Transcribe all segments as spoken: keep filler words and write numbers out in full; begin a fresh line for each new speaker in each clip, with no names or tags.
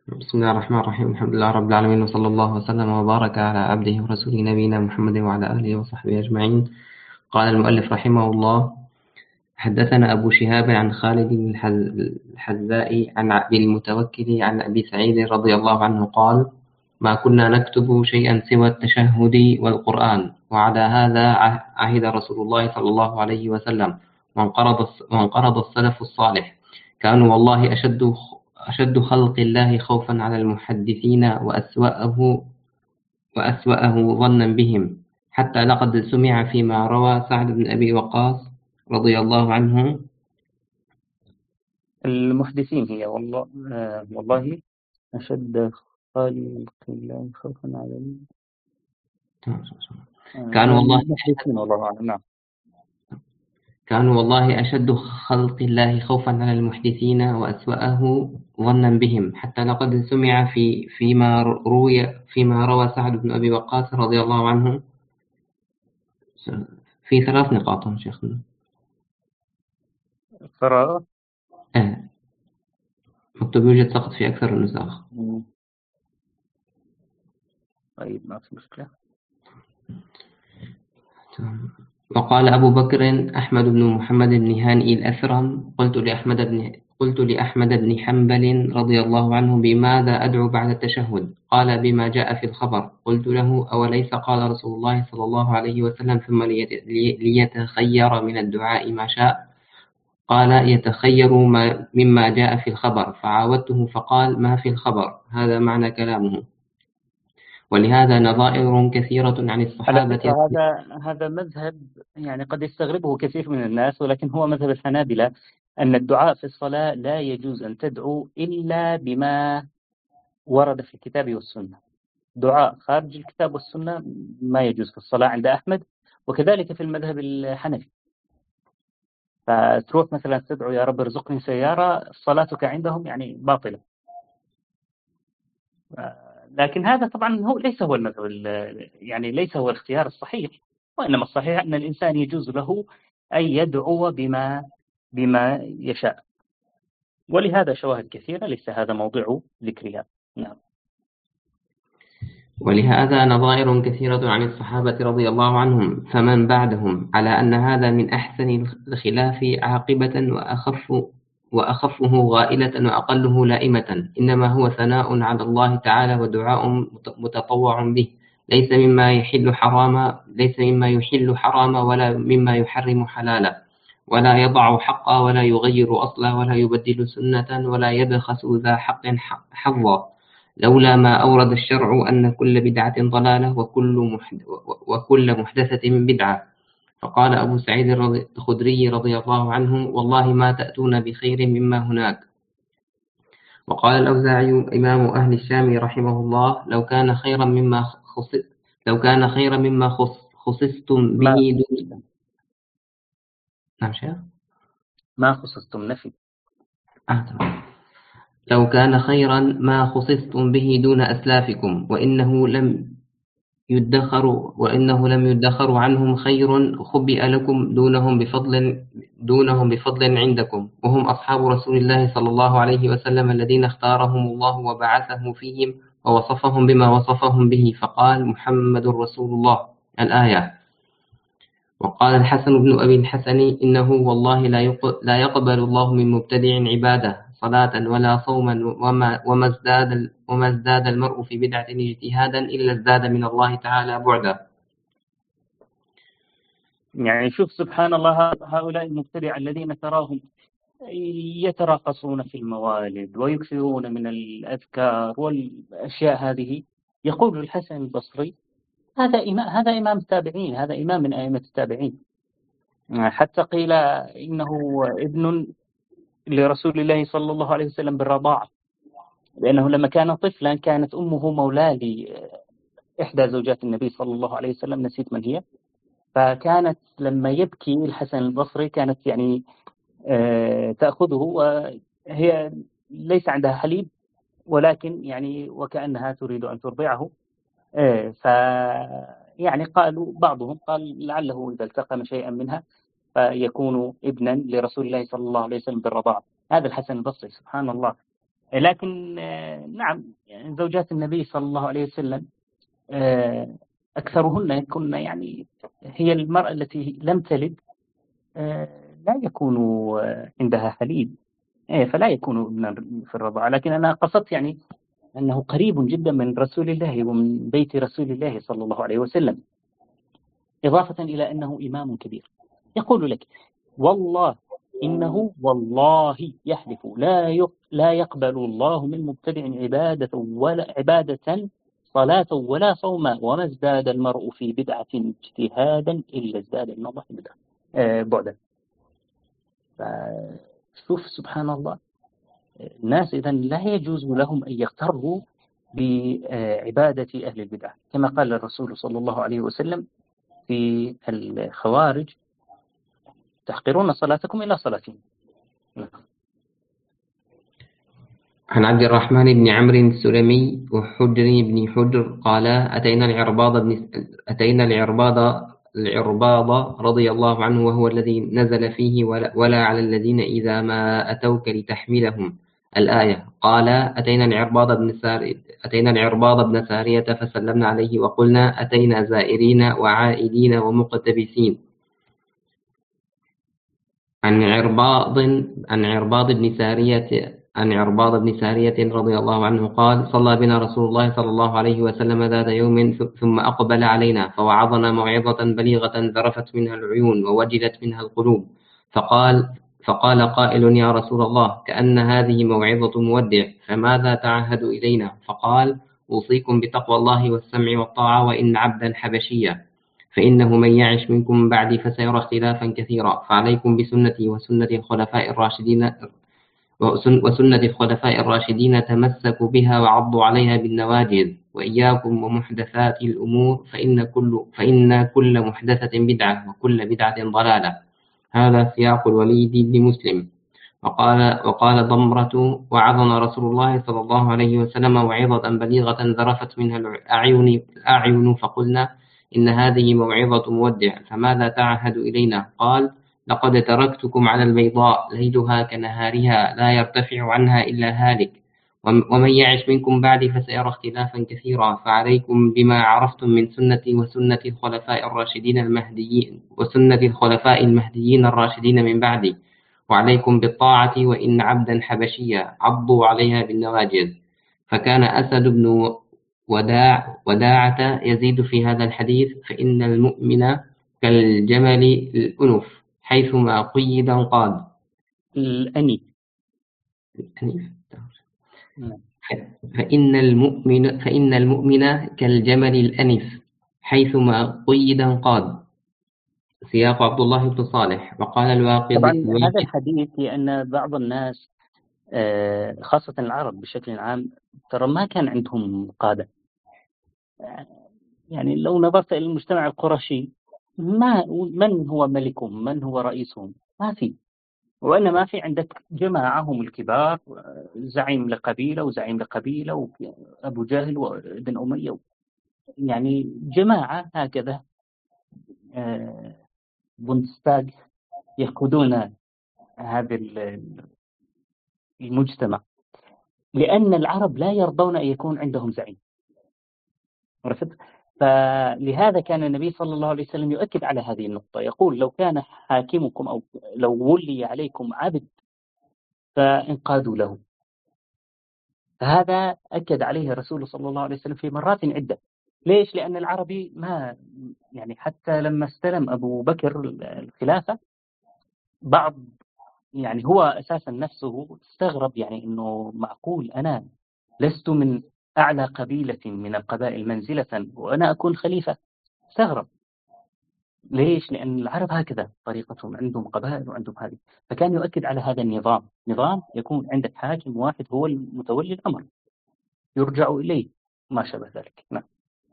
بسم الله الرحمن الرحيم. الحمد لله رب العالمين، وصلى الله وسلم وبارك على عبده ورسوله نبينا محمد وعلى آله وصحبه أجمعين. قال المؤلف رحمه الله: حدثنا أبو شهاب عن خالد بن الحز- الحذاء عن أبي المتوكل عن أبي سعيد رضي الله عنه قال: ما كنا نكتب شيئا سوى التشهد والقرآن، وعلى هذا عه- عهد رسول الله صلى الله عليه وسلم. وانقرض الس- وانقرض السلف الصالح، كانوا والله أشد أشد خلق الله خوفا على المحدثين وأسوأه وأسوأه ظنا بهم، حتى لقد سمع فيما روى سعد بن أبي وقاص رضي الله عنه.
المحدثين هي والله آه والله أشد خلق الله خوفا على ال- آه
كانوا
هي
والله
المحدثين والله أعلم. نعم.
كانوا والله أشد خلق الله خوفا على المحدثين وأسوأه ظنا بهم، حتى لقد سمع في فيما روي فيما روى سعد بن أبي وقاص رضي الله عنه. في ثلاث نقاط شيخنا.
قراءة.
آه. مكتوب يوجد سقط في أكثر النسخ.
مم. طيب ما في مشكلة.
وقال أبو بكر أحمد بن محمد بن هانئ الأثرم: قلت لأحمد بن قلت لأحمد بن حنبل رضي الله عنه: بماذا أدعو بعد التشهد؟ قال: بما جاء في الخبر. قلت له: أوليس قال رسول الله صلى الله عليه وسلم ثم ليت- لي- ليتخير من الدعاء ما شاء؟ قال: يتخير ما مما جاء في الخبر. فعاودته فقال: ما في الخبر. هذا معنى كلامه. ولهذا نظائر كثيرة عن
على
الصحابة.
فكرة هذا هذا مذهب يعني قد يستغربه كثير من الناس، ولكن هو مذهب الحنابلة أن الدعاء في الصلاة لا يجوز أن تدعو إلا بما ورد في الكتاب والسنة. دعاء خارج الكتاب والسنة ما يجوز في الصلاة عند أحمد، وكذلك في المذهب الحنفي. فتروح مثلا تدعو يا رب ارزقني سيارة، صلاتك عندهم يعني باطلة. لكن هذا طبعا هو ليس هو المذهب ال- يعني ليس هو الاختيار الصحيح، وإنما الصحيح أن الإنسان يجوز له أن يدعو بما بما يشاء، ولهذا شواهد كثيرة ليس هذا موضع ذكرها. نعم.
ولهذا نظائر كثيرة عن الصحابة رضي الله عنهم فمن بعدهم على أن هذا من أحسن الخلاف عاقبة، وأخف وأخفه غائلة، وأقله لائمة. إنما هو ثناء على الله تعالى ودعاء متطوع به، ليس مما يحل حراما ليس مما يحل حراما ولا مما يحرم حلالا، ولا يضع حقا ولا يغير أصلا ولا يبدل سنة ولا يبخس ذا حق حظا، لولا ما أورد الشرع أن كل بدعة ضلالة وكل محد وكل محدثة بدعة. فقال أبو سعيد الرضي- الخدري رضي الله عنه: والله ما تأتون بخير مما هناك. وقال الأوزاعي إمام أهل الشام رحمه الله: لو كان خيرا مما خص لو كان خيرا مما خص خصصتم
ما
به
في
دون.
مشكلة.
نعم شيخ.
ما خصصتم نفي.
آه، تمام. لو كان خيرا ما خصصتم به دون أسلافكم، وإنه لم يدخر وإنه لم يدخر عنهم خير خبئ لكم دونهم بفضل دونهم بفضل عندكم، وهم أصحاب رسول الله صلى الله عليه وسلم الذين اختارهم الله وبعثه فيهم ووصفهم بما وصفهم به، فقال: محمد رسول الله. الآية. وقال الحسن بن أبي الحسن: إنه والله لا يق- لا يقبل الله من مبتدع عبادة صلاة ولا صوما، وما وما ازداد وما ازداد المرء في بدعة اجتهادا إلا ازداد من الله تعالى بعدا.
يعني شوف سبحان الله، هؤلاء المبتدع الذين تراهم يتراقصون في الموالد ويكثرون من الأذكار والأشياء هذه، يقول الحسن البصري هذا إمام هذا إمام التابعين، هذا إمام من أئمة التابعين. حتى قيل إنه ابن لرسول الله صلى الله عليه وسلم بالرضاعة، لأنه لما كان طفلا كانت أمه مولاه لإحدى زوجات النبي صلى الله عليه وسلم، نسيت من هي. فكانت لما يبكي الحسن البصري كانت يعني آه، تأخذه، وهي ليس عندها حليب، ولكن يعني وكأنها تريد أن ترضعه. آه، ف يعني قالوا بعضهم قال لعله إذا التقم شيئا منها فيكون ابنا لرسول الله صلى الله عليه وسلم بالرضاعة. هذا الحسن البصري سبحان الله. لكن نعم يعني زوجات النبي صلى الله عليه وسلم أكثرهن يكون يعني هي المرأة التي لم تلد لا يكون عندها حليب فلا يكون ابنا في الرضاعة. لكن أنا قصدت يعني أنه قريب جدا من رسول الله ومن بيت رسول الله صلى الله عليه وسلم، إضافة إلى أنه إمام كبير. يقول لك والله إنه والله يحلف لا لا يقبل الله من مبتدع عبادة ولا عبادة صلاة ولا صوما، وما ازداد المرء في بدعة اجتهادا إلا ازداد من الله بدعة آه بعدا. شوف سبحان الله، الناس إذن لا يجوز لهم أن يغتروا بعبادة أهل البدعة، كما قال الرسول صلى الله عليه وسلم في الخوارج: تحقرون صلاتكم إلى صلاتهم.
عن عبد الرحمن بن عمرو السلمي وحجر بن حجر قال: أتينا العرباض بن أتينا العرباض العرباض رضي الله عنه وهو الذي نزل فيه ولا, ولا على الذين إذا ما أتوك لتحملهم الآية. قال: أتينا العرباض بن سارية أتينا العرباض بن سارية فسلمنا عليه وقلنا: أتينا زائرين وعائدين ومقتبسين. عن عرباض عن عرباض بن سارية عن عرباض بن سارية رضي الله عنه قال: صلى بنا رسول الله صلى الله عليه وسلم ذات يوم ثم أقبل علينا فوعظنا موعظة بليغة ذرفت منها العيون ووجلت منها القلوب، فقال فقال قائل: يا رسول الله، كأن هذه موعظة مودع، فماذا تعهد إلينا؟ فقال: أوصيكم بتقوى الله والسمع والطاعة، وإن عبدا حبشيا، فإنه من يعش منكم بعدي فسيرى اختلافا كثيرا، فعليكم بسنتي وسنة الخلفاء الراشدين وسنة الخلفاء الراشدين تمسكوا بها وعضوا عليها بالنواجذ، وإياكم ومحدثات الأمور فإن كل فإن كل محدثة بدعة وكل بدعة ضلالة. هذا سياق الوليد بن مسلم. وقال وقال ضمرة: وعظنا رسول الله صلى الله عليه وسلم موعظة بليغة ذرفت منها الأعين الأعين فقلنا: إن هذه موعظة مودع، فماذا تعهد إلينا؟ قال: لقد تركتكم على البيضاء ليلها كنهارها لا يرتفع عنها إلا هالك، ومن يعش منكم بعدي فسيرى اختلافا كثيرا، فعليكم بما عرفتم من سنتي وسنة الخلفاء الراشدين المهديين وسنة الخلفاء المهديين الراشدين من بعدي، وعليكم بالطاعة، وإن عبدا حبشيا عضوا عليها بالنواجذ. فكان أسد بن وداع وداعة يزيد في هذا الحديث: فإن المؤمن كالجمل الأنف حيثما قيد انقاد.
الأنيف
الأنيف فإن المؤمن فإن المؤمن كالجمل الأنف حيثما قيد انقاد. سياق عبد الله بن صالح. وقال الواقدي:
طبعا هذا الحديث لأن بعض الناس خاصة العرب بشكل عام ترى ما كان عندهم قادة. يعني لو نظرت إلى المجتمع القرشي، ما من هو ملكهم؟ من هو رئيسهم؟ ما في، وإنما في عندك جماعة هم الكبار، زعيم لقبيلة وزعيم لقبيلة وأبو جهل وابن أمية، يعني جماعة هكذا بوندستاغ يقودون هذا المجتمع، لأن العرب لا يرضون أن يكون عندهم زعيم. عرفت؟ فلهذا كان النبي صلى الله عليه وسلم يؤكد على هذه النقطة، يقول: لو كان حاكمكم أو لو ولي عليكم عبد فانقادوا له. فهذا أكد عليه الرسول صلى الله عليه وسلم في مرات عدة. ليش؟ لأن العربي ما يعني حتى لما استلم أبو بكر الخلافة بعض يعني هو أساسا نفسه استغرب، يعني إنه معقول أنا لست من أعلى قبيلة من القبائل منزلة وأنا أكون خليفة؟ استغرب. ليش؟ لأن العرب هكذا طريقتهم، عندهم قبائل وعندهم هذه. فكان يؤكد على هذا النظام، نظام يكون عندك حاكم واحد هو المتولي الأمر يرجع إليه ما شابه ذلك. نعم.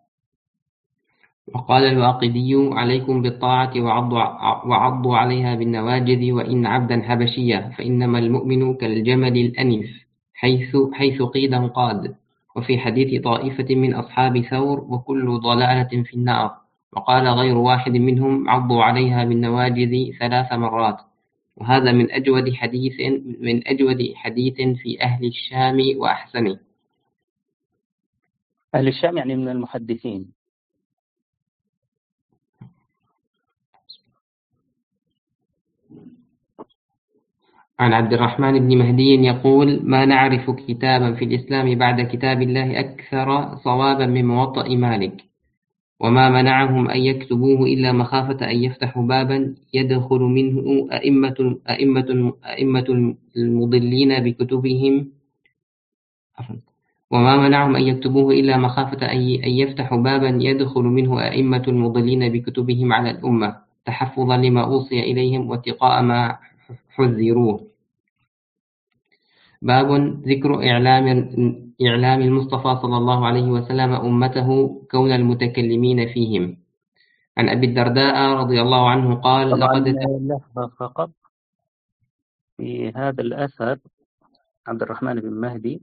وقال الواقدي: عليكم بالطاعة وعضوا, وعضوا عليها بالنواجذ، وإن عبدا حبشيا، فإنما المؤمن كالجمل الأنف حيث, حيث قيد انقاد. وفي حديث طائفة من أصحاب ثور: وكل ضلالة في النار. وقال غير واحد منهم: عضوا عليها بالنواجذ ثلاث مرات. وهذا من أجود حديث من أجود حديث في أهل الشام وأحسنه.
أهل الشام يعني من المحدثين.
عن عبد الرحمن بن مهدي يقول: ما نعرف كتابا في الإسلام بعد كتاب الله أكثر صوابا من موطأ مالك، وما منعهم أن يكتبوه إلا مخافة أن يفتحوا بابا يدخل منه أئمة أئمة أئمة المضلين بكتبهم وما منعهم أن يكتبوه إلا مخافة أن يفتحوا بابا يدخل منه أئمة المضلين بكتبهم على الأمة، تحفظا لما أوصي إليهم واتقاء ما حذروه. باب ذكر إعلام إعلام المصطفى صلى الله عليه وسلم أمته كون المتكلمين فيهم. عن أبي الدرداء رضي الله عنه قال:
لقد لحظة فقط في هذا الأثر عبد الرحمن بن مهدي.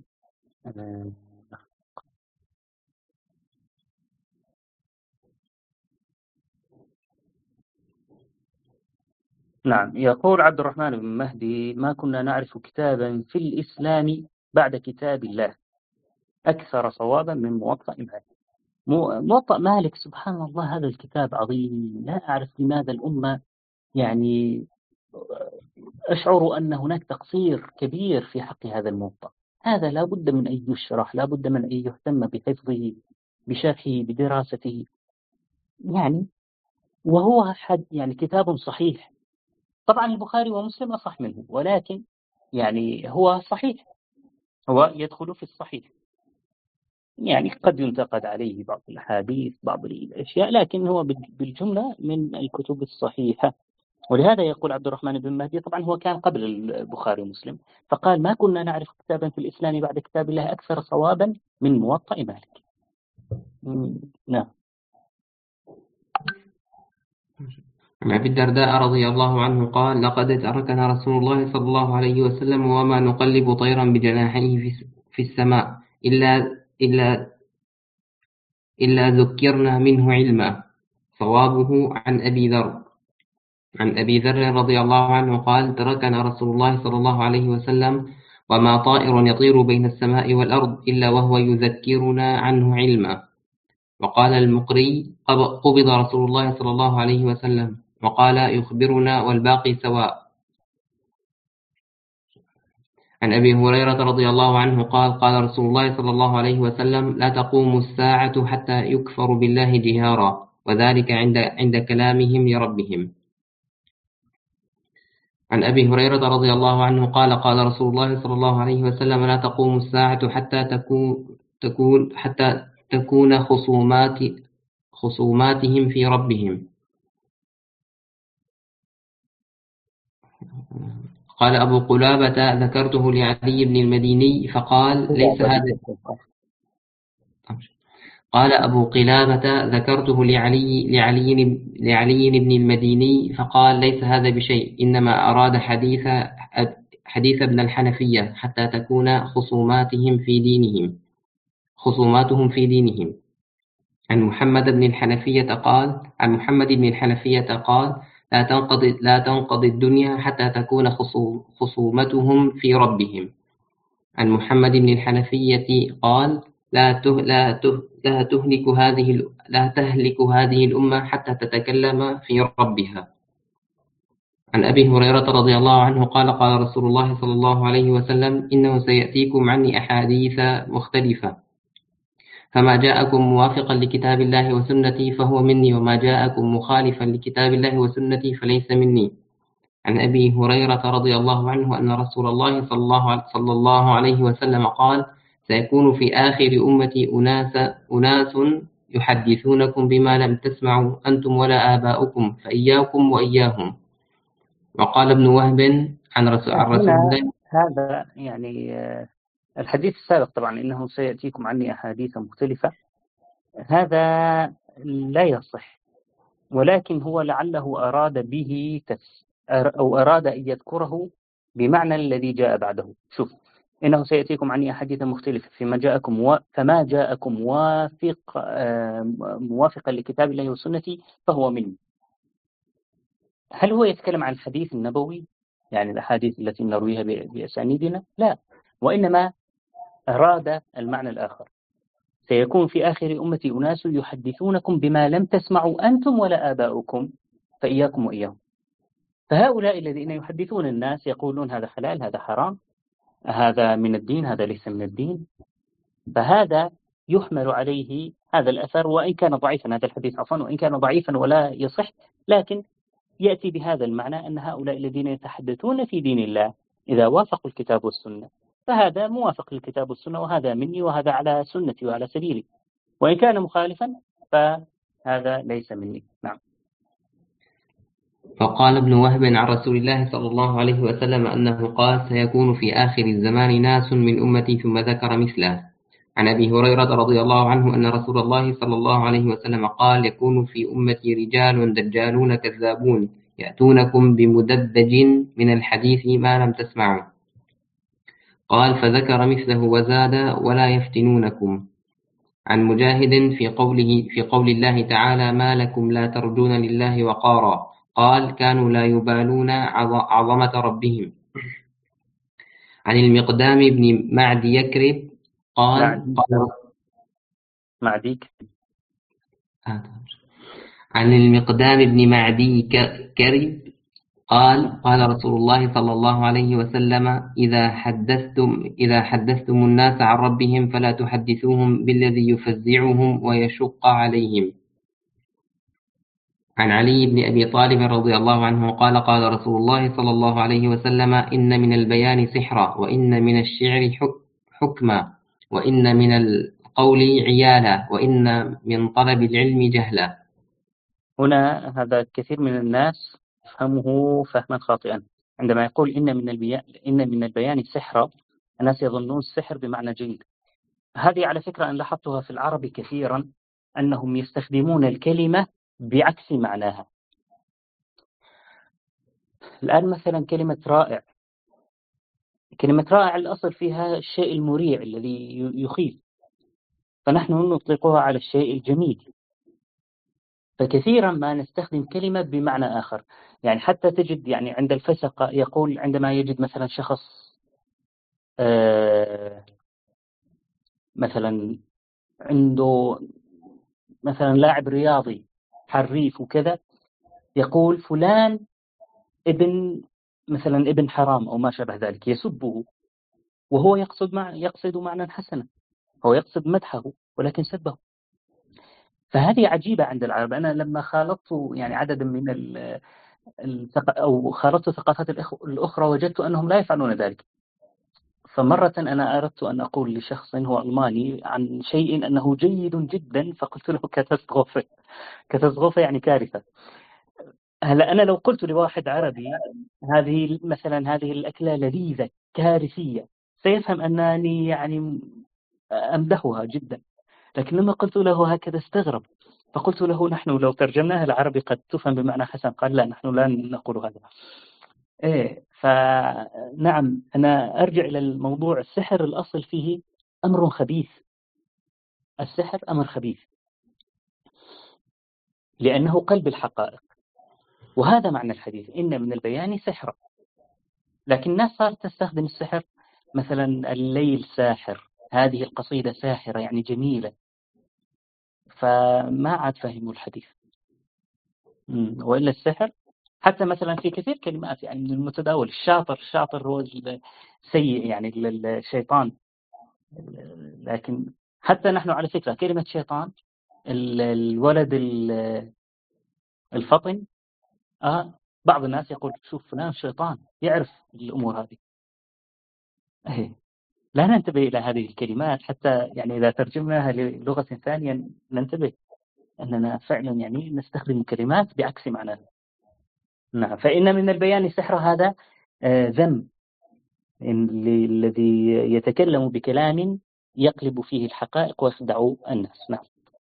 نعم، يقول عبد الرحمن بن مهدي: ما كنا نعرف كتابا في الإسلام بعد كتاب الله أكثر صوابا من موطأ مالك. موطأ مالك سبحان الله، هذا الكتاب عظيم، لا أعرف لماذا الأمة يعني أشعر أن هناك تقصير كبير في حق هذا الموطأ. هذا لا بد من أن يشرح، لا بد من أن يهتم بحفظه، بشرحه، بدراسته، يعني وهو حد يعني كتاب صحيح. طبعا البخاري ومسلم أصح منه، ولكن يعني هو صحيح، هو يدخل في الصحيح، يعني قد ينتقد عليه بعض الأحاديث بعض الأشياء، لكن هو بالجملة من الكتب الصحيحة. ولهذا يقول عبد الرحمن بن مهدي، طبعا هو كان قبل البخاري ومسلم، فقال: ما كنا نعرف كتابا في الإسلام بعد كتاب الله أكثر صوابا من موطأ مالك. نعم.
عن أبي الدرداء رضي الله عنه قال: لقد تركنا رسول الله صلى الله عليه وسلم وما نقلب طيرا بجناحيه في السماء إلا إلا إلا ذكرنا منه علما. صوابه عن أبي ذر عن أبي ذر رضي الله عنه قال: تركنا رسول الله صلى الله عليه وسلم وما طائر يطير بين السماء والأرض إلا وهو يذكرنا عنه علما. وقال المقري: قبض رسول الله صلى الله عليه وسلم، وقال: يخبرنا والباقي سواء. عن أبي هريرة رضي الله عنه قال: قال رسول الله صلى الله عليه وسلم: لا تقوم الساعة حتى يكفر بالله جهارا، وذلك عند عند كلامهم لربهم. عن أبي هريرة رضي الله عنه قال: قال رسول الله صلى الله عليه وسلم: لا تقوم الساعة حتى تكون تكون حتى تكون خصومات خصوماتهم في ربهم. قال أبو قلابة: ذكرته لعلي بن المديني فقال: ليس هذا قال أبو قلابة: ذكرته لعلي لعلي لعلي بن المديني فقال: ليس هذا بشيء، إنما أراد حديث حديث ابن الحنفية حتى تكون خصوماتهم في دينهم خصوماتهم في دينهم. عن محمد بن الحنفية قال عن محمد بن الحنفية قال: لا تنقضي لا تنقضي الدنيا حتى تكون خصومتهم في ربهم. عن محمد بن الحنفية قال: لا ته لا ته لا تهلك هذه لا تهلك هذه الأمة حتى تتكلم في ربها. عن أبي هريرة رضي الله عنه قال: قال رسول الله صلى الله عليه وسلم: إنه سيأتيكم عني أحاديث مختلفة، فما جاءكم موافقا لكتاب الله وسنتي فهو مني، وما جاءكم مخالفا لكتاب الله وسنتي فليس مني. عن أبي هريرة رضي الله عنه أن رسول الله صلى الله صلى الله عليه وسلم قال: سيكون في آخر أمتي أناس أناس يحدثونكم بما لم تسمعوا أنتم ولا آباؤكم، فإياكم وإياهم. وقال ابن وهب عن رسول الله
هذا يعني الحديث السابق طبعا إنه سيأتيكم عني أحاديث مختلفة، هذا لا يصح، ولكن هو لعله أراد به تفسير أو أراد أن يذكره بمعنى الذي جاء بعده. شوف، إنه سيأتيكم عني أحاديث مختلفة فيما جاءكم و... فما جاءكم موافق موافقا لكتاب الله وسنتي فهو مني. هل هو يتكلم عن الحديث النبوي يعني الأحاديث التي نرويها بأسانيدنا، لا، وإنما أراد المعنى الآخر. سيكون في آخر أمتي أناس يحدثونكم بما لم تسمعوا أنتم ولا آباؤكم فإياكم وإياهم. فهؤلاء الذين يحدثون الناس يقولون هذا حلال، هذا حرام، هذا من الدين، هذا ليس من الدين، فهذا يحمل عليه هذا الأثر، وإن كان ضعيفا هذا الحديث عفوا، وإن كان ضعيفا ولا يصح، لكن يأتي بهذا المعنى أن هؤلاء الذين يتحدثون في دين الله إذا وافقوا الكتاب والسنة فهذا موافق للكتاب والسنة، وهذا مني وهذا على سنتي وعلى سبيلي، وإن كان مخالفا فهذا ليس مني. نعم.
فقال ابن وهب عن رسول الله صلى الله عليه وسلم أنه قال: سيكون في آخر الزمان ناس من أمتي، ثم ذكر مثله. عن أبي هريرة رضي الله عنه أن رسول الله صلى الله عليه وسلم قال: يكون في أمتي رجال دجالون كذابون يأتونكم بمدبج من الحديث ما لم تسمعوا. قال: فذكر مثله وزاد: ولا يفتنونكم. عن مجاهد في قوله في قول الله تعالى: ما لكم لا ترجون لله وقارا. قال: كانوا لا يبالون عظمة ربهم. عن المقدام بن معد يكرب قال: قال
معديك
عن المقدام بن معدي كرب قال: قال رسول الله صلى الله عليه وسلم: إذا حدثتم إذا حدثتم الناس عن ربهم فلا تحدثوهم بالذي يفزعهم ويشق عليهم. عن علي بن أبي طالب رضي الله عنه قال: قال رسول الله صلى الله عليه وسلم: إن من البيان سحرا، وإن من الشعر حكما، وإن من القول عيالا، وإن من طلب العلم جهلا.
هنا هذا كثير من الناس يفهمه فهما خاطئا، عندما يقول إن من البيان إن من البيان سحرا، الناس يظنون السحر بمعنى جيد. هذه على فكرة أن لاحظتها في العرب كثيرا، أنهم يستخدمون الكلمة بعكس معناها. الآن مثلا كلمة رائع، كلمة رائع الأصل فيها الشيء المريع الذي يخيف، فنحن نطلقها على الشيء الجميل، فكثيرا ما نستخدم كلمة بمعنى آخر. يعني حتى تجد يعني عند الفسقة يقول عندما يجد مثلا شخص آه مثلا عنده مثلا لاعب رياضي حريف وكذا، يقول فلان ابن مثلا ابن حرام أو ما شابه ذلك، يسبه وهو يقصد مع يقصد معنى حسنا، هو يقصد مدحه ولكن سبه. فهذه عجيبة عند العرب. أنا لما خالطت يعني عددا من ال أو خالطت الثقافات الأخرى وجدت أنهم لا يفعلون ذلك. فمرة أنا أردت أن أقول لشخص هو ألماني عن شيء أنه جيد جدا، فقلت له كاتاستروفة. كاتاستروفة يعني كارثة. هلا أنا لو قلت لواحد عربي هذه مثلا هذه الأكلة لذيذة كارثية، سيفهم أنني يعني أمدحها جدا، لكن لما قلت له هكذا استغرب، فقلت له نحن لو ترجمناها العربي قد تفهم بمعنى حسن. قال لا، نحن لا نقول هذا. إيه، فنعم أنا أرجع إلى الموضوع. السحر الأصل فيه أمر خبيث، السحر أمر خبيث لأنه قلب الحقائق، وهذا معنى الحديث إن من البيان سحرا. لكن الناس صارت تستخدم السحر، مثلا الليل ساحر، هذه القصيدة ساحرة يعني جميلة، فما عاد فهموا الحديث. وإلا السحر حتى مثلا في كثير كلمات يعني من المتداول، الشاطر، الشاطر هو السيء يعني الشيطان. لكن حتى نحن على فكرة كلمة شيطان، الولد الفطن، آه بعض الناس يقول شوف فلان شيطان يعرف الأمور هذه. أيه. لا ننتبه إلى هذه الكلمات حتى يعني إذا ترجمناها للغة ثانية ننتبه أننا فعلا يعني نستخدم الكلمات بعكس معناها. نعم. فإن من البيان سحر، هذا آه ذم الذي يتكلم بكلام يقلب فيه الحقائق ويخدع الناس. نعم.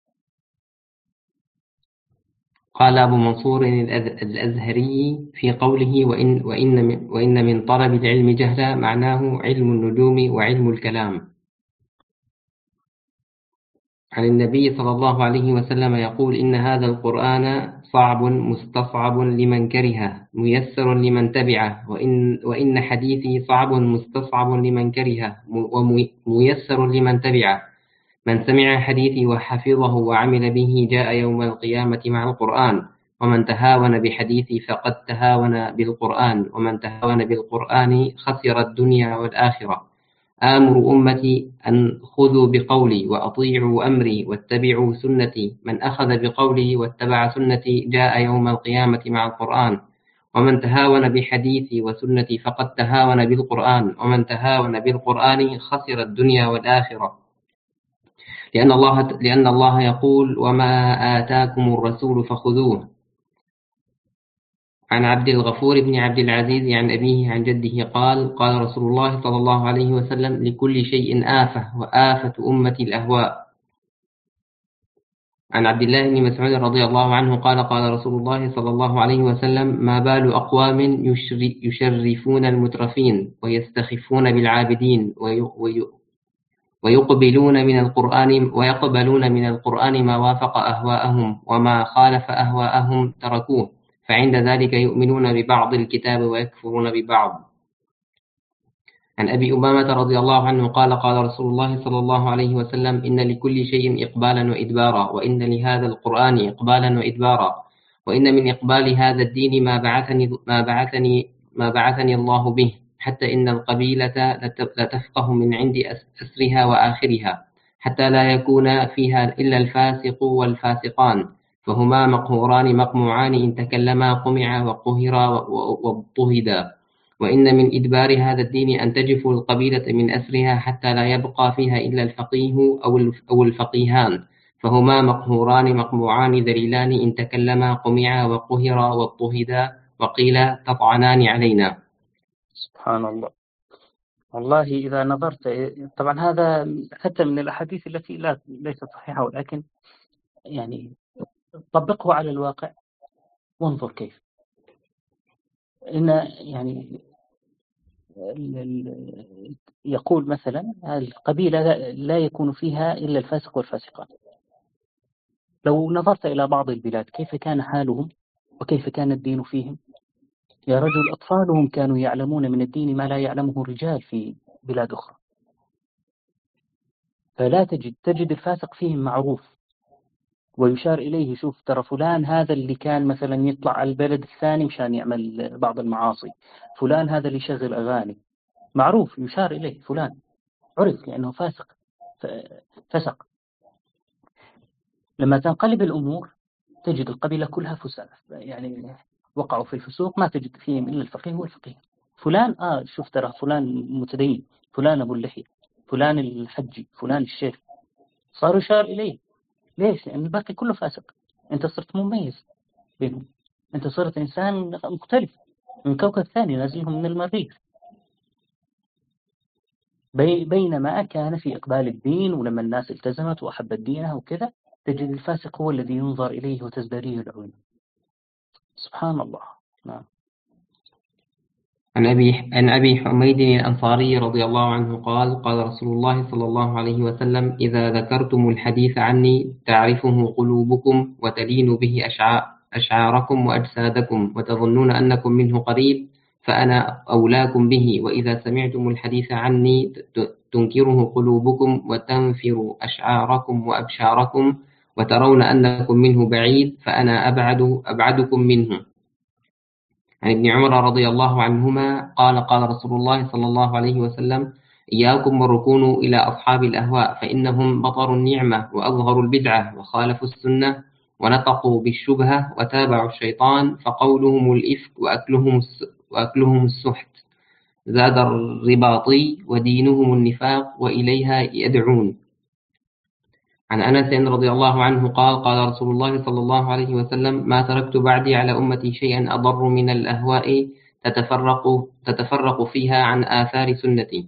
قال أبو منصور الأزهري في قوله: وإن, وإن, وإن من طلب العلم جهلا، معناه علم النجوم وعلم الكلام. عن النبي صلى الله عليه وسلم يقول: إن هذا القرآن صعب مستصعب لمن كرهه ميسر لمن تبعه، وإن, وإن حديثي صعب مستصعب لمن كرهه وميسر لمن تبعه. من سمع حديثي وحفظه وعمل به جاء يوم القيامة مع القرآن، ومن تهاون بحديثي فقد تهاون بالقرآن، ومن تهاون بالقرآن خسر الدنيا والآخرة. آمر أمتي أن خذوا بقولي وأطيعوا أمري واتبعوا سنتي. من أخذ بقولي واتبع سنتي جاء يوم القيامة مع القرآن، ومن تهاون بحديثي وسنتي فقد تهاون بالقرآن، ومن تهاون بالقرآن خسر الدنيا والآخرة. لأن الله, لأن الله يقول: وما آتاكم الرسول فخذوه. عن عبد الغفور بن عبد العزيز عن أبيه عن جده قال: قال رسول الله صلى الله عليه وسلم: لكل شيء آفة، وآفة أمتي الأهواء. عن عبد الله بن مسعود رضي الله عنه قال: قال رسول الله صلى الله عليه وسلم: ما بال أقوام يشرفون المترفين ويستخفون بالعابدين ويقبلون من القرآن ويقبلون من القرآن ما وافق أهواءهم، وما خالف أهواءهم تركوه، فعند ذلك يؤمنون ببعض الكتاب ويكفرون ببعض. عن أبي أمامة رضي الله عنه قال: قال رسول الله صلى الله عليه وسلم: إن لكل شيء إقبالا وإدبارا، وإن لهذا القرآن إقبالا وإدبارا، وإن من إقبال هذا الدين ما بعثني, ما بعثني, ما بعثني الله به، حتى إن القبيلة لتفقه من عند أسرها وآخرها، حتى لا يكون فيها إلا الفاسق والفاسقان، فهما مقهوران مقموعان، إن تكلما قمعا وقهرا واضطهدا. وإن من إدبار هذا الدين أن تجف القبيلة من أسرها، حتى لا يبقى فيها إلا الفقيه أو الفقيهان، فهما مقهوران مقموعان ذليلان، إن تكلما قمعا وقهرا واضطهدا، وقيل تطعنان علينا.
سبحان الله. والله إذا نظرت، طبعا هذا حتى من الأحاديث التي لا ليست صحيحة، ولكن يعني طبقه على الواقع وانظر كيف إن يعني يقول مثلا القبيلة لا يكون فيها إلا الفاسق والفاسقان. لو نظرت إلى بعض البلاد كيف كان حالهم وكيف كان الدين فيهم، يا رجل أطفالهم كانوا يعلمون من الدين ما لا يعلمه الرجال في بلاد أخرى. فلا تجد تجد الفاسق فيهم معروف ويشار إليه، شوف ترى فلان هذا اللي كان مثلا يطلع على البلد الثاني مشان يعمل بعض المعاصي، فلان هذا اللي يشغل أغاني، معروف يشار إليه فلان، عرف لأنه فاسق فسق. لما تنقلب الأمور تجد القبيلة كلها فساق، يعني وقعوا في الفسوق، ما تجد فيهم إلا الفقيه والفقيه. فلان آه شوف ترى فلان متدين، فلان أبو اللحية، فلان الحجي، فلان الشيخ، صار يشار إليه. ليش؟ لأن الباقي كله فاسق. أنت صرت مميز بينهم، أنت صرت إنسان مختلف من كوكب ثاني نازلهم من المريخ. بي بينما كان في إقبال الدين، ولما الناس التزمت وأحبت دينها وكذا، تجد الفاسق هو الذي ينظر إليه وتزدريه العيون. سبحان الله. نعم.
عن أبي عن أبي حميد الأنصاري رضي الله عنه قال: قال رسول الله صلى الله عليه وسلم: إذا ذكرتم الحديث عني تعرفه قلوبكم وتلين به أشعاركم وأجسادكم، وتظنون أنكم منه قريب، فأنا أولاكم به. وإذا سمعتم الحديث عني تنكره قلوبكم وتنفر أشعاركم وأبشاركم، وترون أنكم منه بعيد، فأنا أبعد أبعدكم منه. عن ابن عمر رضي الله عنهما قال: قال رسول الله صلى الله عليه وسلم: إياكم والركون إلى أصحاب الأهواء، فإنهم بطروا النعمة وأظهروا البدعة وخالفوا السنة ونطقوا بالشبهة وتابعوا الشيطان، فقولهم الإفك وأكلهم وأكلهم السحت. زاد الرباطي: ودينهم النفاق وإليها يدعون. عن أنس رضي الله عنه قال: قال رسول الله صلى الله عليه وسلم: ما تركت بعدي على أمتي شيئا أضر من الأهواء تتفرق, تتفرق فيها عن آثار سنتي.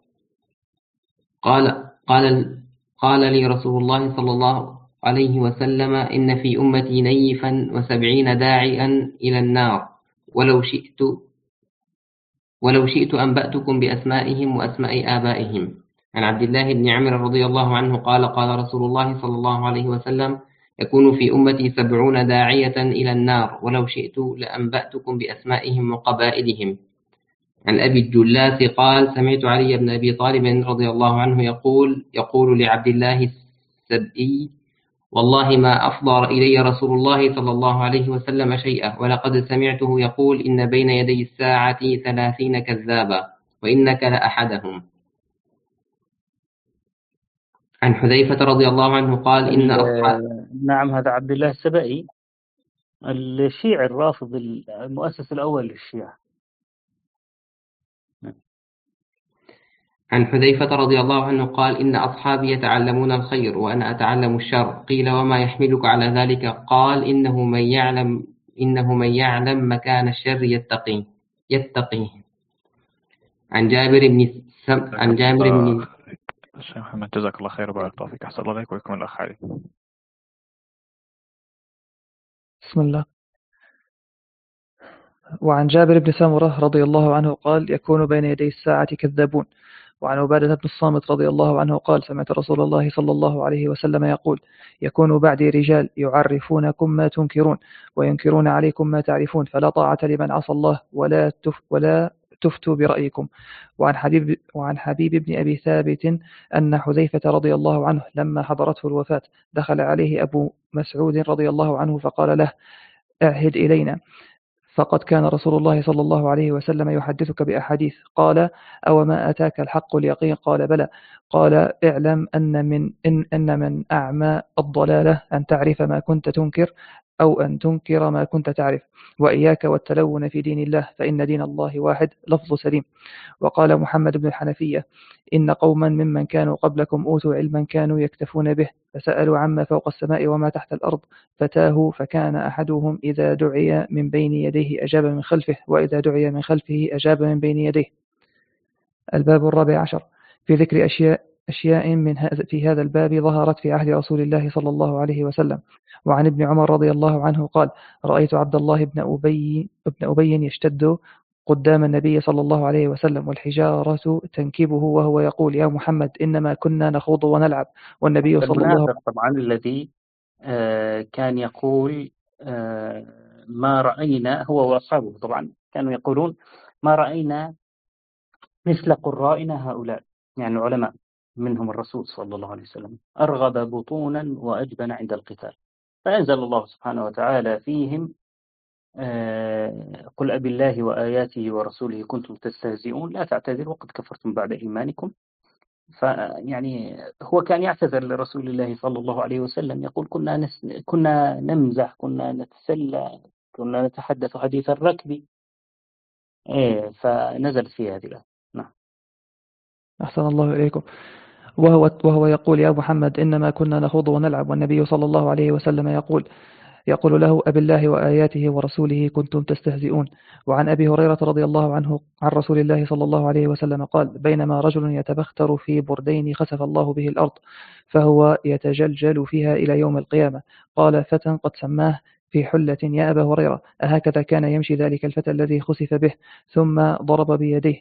قال, قال, قال لي رسول الله صلى الله عليه وسلم: إن في أمتي نيفا وسبعين داعيا إلى النار، ولو شئت ولو شئت أنبأتكم بأسمائهم وأسماء آبائهم. عن عبد الله بن عمرو رضي الله عنه قال قال رسول الله صلى الله عليه وسلم يكون في أمتي سبعون داعية إلى النار ولو شئت لأنبأتكم بأسمائهم وقبائلهم. عن أبي الجلاس قال سمعت علي بن أبي طالب رضي الله عنه يقول يقول لعبد الله السبئي والله ما أفضى إلي رسول الله صلى الله عليه وسلم شيئا ولقد سمعته يقول إن بين يدي الساعة ثلاثين كذابا وإنك لأحدهم. عن حذيفة رضي الله عنه قال إن أصحاب
نعم هذا عبد الله السبئي الشيعي الرافض المؤسس الأول للشيعة.
عن حذيفة رضي الله عنه قال إن أصحابي يتعلمون الخير وأنا أتعلم الشر. قيل وما يحملك على ذلك؟ قال إنه من يعلم إنه من يعلم مكان الشر يتقي يتقيه. عن جابر بن سم... عن جابر بن
الشيخ محمد جزاك الله خير وبارك الله فيك. أحسن الله عليك ويكون الأخ علي.
بسم الله. وعن جابر بن سمرة رضي الله عنه قال يكون بين يدي الساعة كذابون. وعن عبادة بن الصامت رضي الله عنه قال سمعت رسول الله صلى الله عليه وسلم يقول يكون بعدي رجال يعرفونكم ما تنكرون وينكرون عليكم ما تعرفون فلا طاعة لمن عصى الله ولا تف ولا تفتوا برأيكم. وعن حبيب وعن حبيب بن أبي ثابت أن حذيفة رضي الله عنه لما حضرته الوفاة دخل عليه أبو مسعود رضي الله عنه فقال له أعهد إلينا فقد كان رسول الله صلى الله عليه وسلم يحدثك بأحاديث. قال أو ما أتاك الحق اليقين؟ قال بلى. قال اعلم أن من إن, إن من أعمى الضلالة أن تعرف ما كنت تنكر أو أن تنكر ما كنت تعرف وإياك والتلون في دين الله فإن دين الله واحد لفظ سليم. وقال محمد بن الحنفية إن قوما ممن كانوا قبلكم أوتوا علما كانوا يكتفون به فسألوا عما فوق السماء وما تحت الأرض فتاهوا فكان أحدهم إذا دعي من بين يديه أجاب من خلفه وإذا دعي من خلفه أجاب من بين يديه. الباب الرابع عشر في ذكر أشياء أشياء من في هذا الباب ظهرت في عهد رسول الله صلى الله عليه وسلم. وعن ابن عمر رضي الله عنه قال رأيت عبد الله بن أبي بن أبي يشتد قدام النبي صلى الله عليه وسلم والحجارة تنكبه وهو يقول يا محمد إنما كنا نخوض ونلعب والنبي صلى الله عليه وسلم
طبعا الذي كان يقول ما رأينا هو وأصحابه طبعا كانوا يقولون ما رأينا مثل قرائنا هؤلاء يعني العلماء منهم الرسول صلى الله عليه وسلم أرغب بطونا وأجبن عند القتال. فأنزل الله سبحانه وتعالى فيهم آه قل أبي الله وآياته ورسوله كنتم تستهزئون لا تعتذروا وقد كفرتم بعد إيمانكم. فيعني هو كان يعتذر لرسول الله صلى الله عليه وسلم يقول كنا نس... كنا نمزح كنا نتسلى كنا نتحدث حديث الركب. إيه فنزلت في هذه الآية. نعم.
أحسن الله إليكم. وهو وهو يقول يا محمد إنما كنا نخوض ونلعب والنبي صلى الله عليه وسلم يقول يقول له أبي الله وآياته ورسوله كنتم تستهزئون. وعن أبي هريرة رضي الله عنه عن رسول الله صلى الله عليه وسلم قال بينما رجل يتبختر في بردين خسف الله به الأرض فهو يتجلجل فيها إلى يوم القيامة. قال فتى قد سماه في حلة يا أبا هريرة أهكذا كان يمشي ذلك الفتى الذي خسف به؟ ثم ضرب بيديه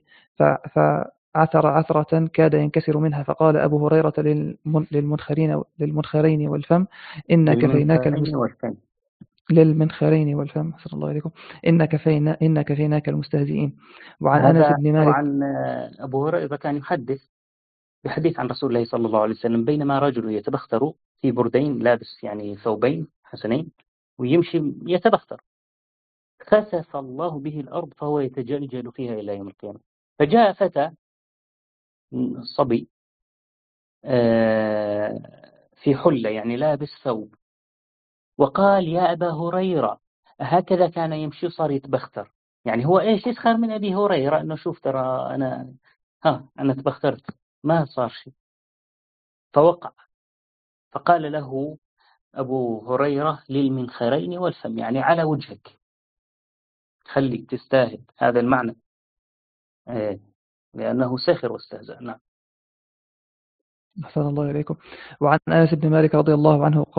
فعثر عثرة كاد ينكسر منها فقال أبو هريرة للمنخرين للمنخرين والفم إن كفيناك المستهزئين للمنخرين والفم صلى الله عليكم إن كفينا إن كفيناك المستهزئين. وعن أنس بن مالك
وعن أبو هريرة كان يحدث بحديث عن رسول الله صلى الله عليه وسلم بينما رجل يتبختر في بردين لابس يعني ثوبين حسنين ويمشي يتبختر خسف الله به الأرض فهو يتجلجل فيها إلى يوم القيامة. فجاء فتى صبي في حلة يعني لابس ثوب وقال يا أبا هريرة هكذا كان يمشي صار يتبختر. يعني هو إيش يسخر من أبي هريرة أنه شوف ترى أنا ها أنا تبخترت ما صار شيء. فوقع فقال له أبو هريرة للمنخرين والفم يعني على وجهك خليك تستاهل هذا المعنى إيه لأنه سخر واستهزأ. نعم.
أحسن الله إليكم. وعن أنس بن مالك رضي الله عنه قال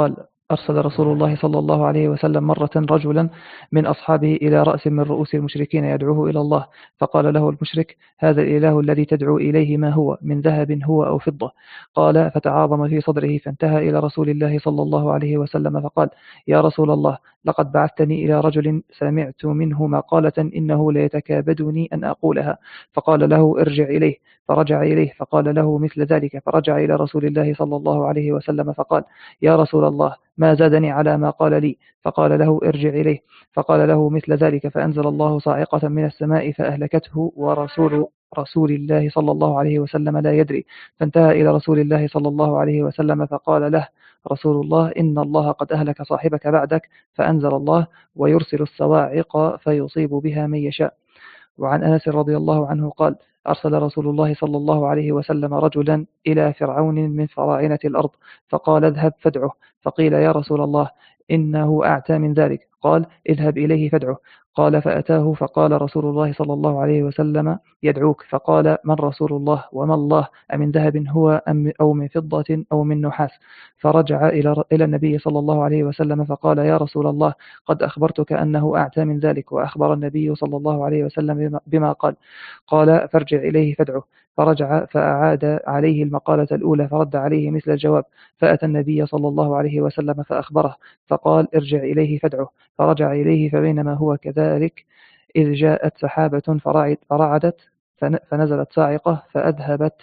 أرسل رسول الله صلى الله عليه وسلم مرة رجلا من أصحابه إلى رأس من رؤوس المشركين يدعوه إلى الله، فقال له المشرك: هذا الإله الذي تدعو إليه ما هو، من ذهب هو أو فضة؟ قال: فتعاظم في صدره، فانتهى إلى رسول الله صلى الله عليه وسلم فقال: يا رسول الله، لقد بعثتني إلى رجل سمعت منه مقالة إنه ليتكابدني أن أقولها. فقال له: ارجع إليه. فرجع إليه فقال له مثل ذلك، فرجع إلى رسول الله صلى الله عليه وسلم فقال: يا رسول الله، ما زادني على ما قال لي. فقال له: ارجع إليه. فقال له مثل ذلك، فأنزل الله صاعقة من السماء فأهلكته، ورسول رسول الله صلى الله عليه وسلم لا يدري. فانتهى إلى رسول الله صلى الله عليه وسلم فقال له رسول الله: إن الله قد أهلك صاحبك بعدك. فأنزل الله: ويرسل الصواعق فيصيب بها من يشاء. وعن أنس رضي الله عنه قال: أرسل رسول الله صلى الله عليه وسلم رجلا إلى فرعون من فراعنة الأرض، فقال: اذهب فادعه. فقيل: يا رسول الله، إنه أعتى من ذلك. قال: اذهب إليه فادعه. قال: فأتاه فقال رسول الله صلى الله عليه وسلم: يدعوك. فقال: من رسول الله وما الله، أمن ذهب هو أم أو من فضة أو من نحاس؟ فرجع إلى إلى النبي صلى الله عليه وسلم فقال: يا رسول الله، قد أخبرتك أنه أعتى من ذلك. وأخبر النبي صلى الله عليه وسلم بما قال. قال: فارجع إليه فادعه. فرجع فأعاد عليه المقالة الأولى، فرد عليه مثل الجواب. فأتى النبي صلى الله عليه وسلم فأخبره، فقال: ارجع إليه فادعه. فرجع إليه، فبينما هو كذلك إذ جاءت سحابة فرعدت، فنزلت صاعقة فأذهبت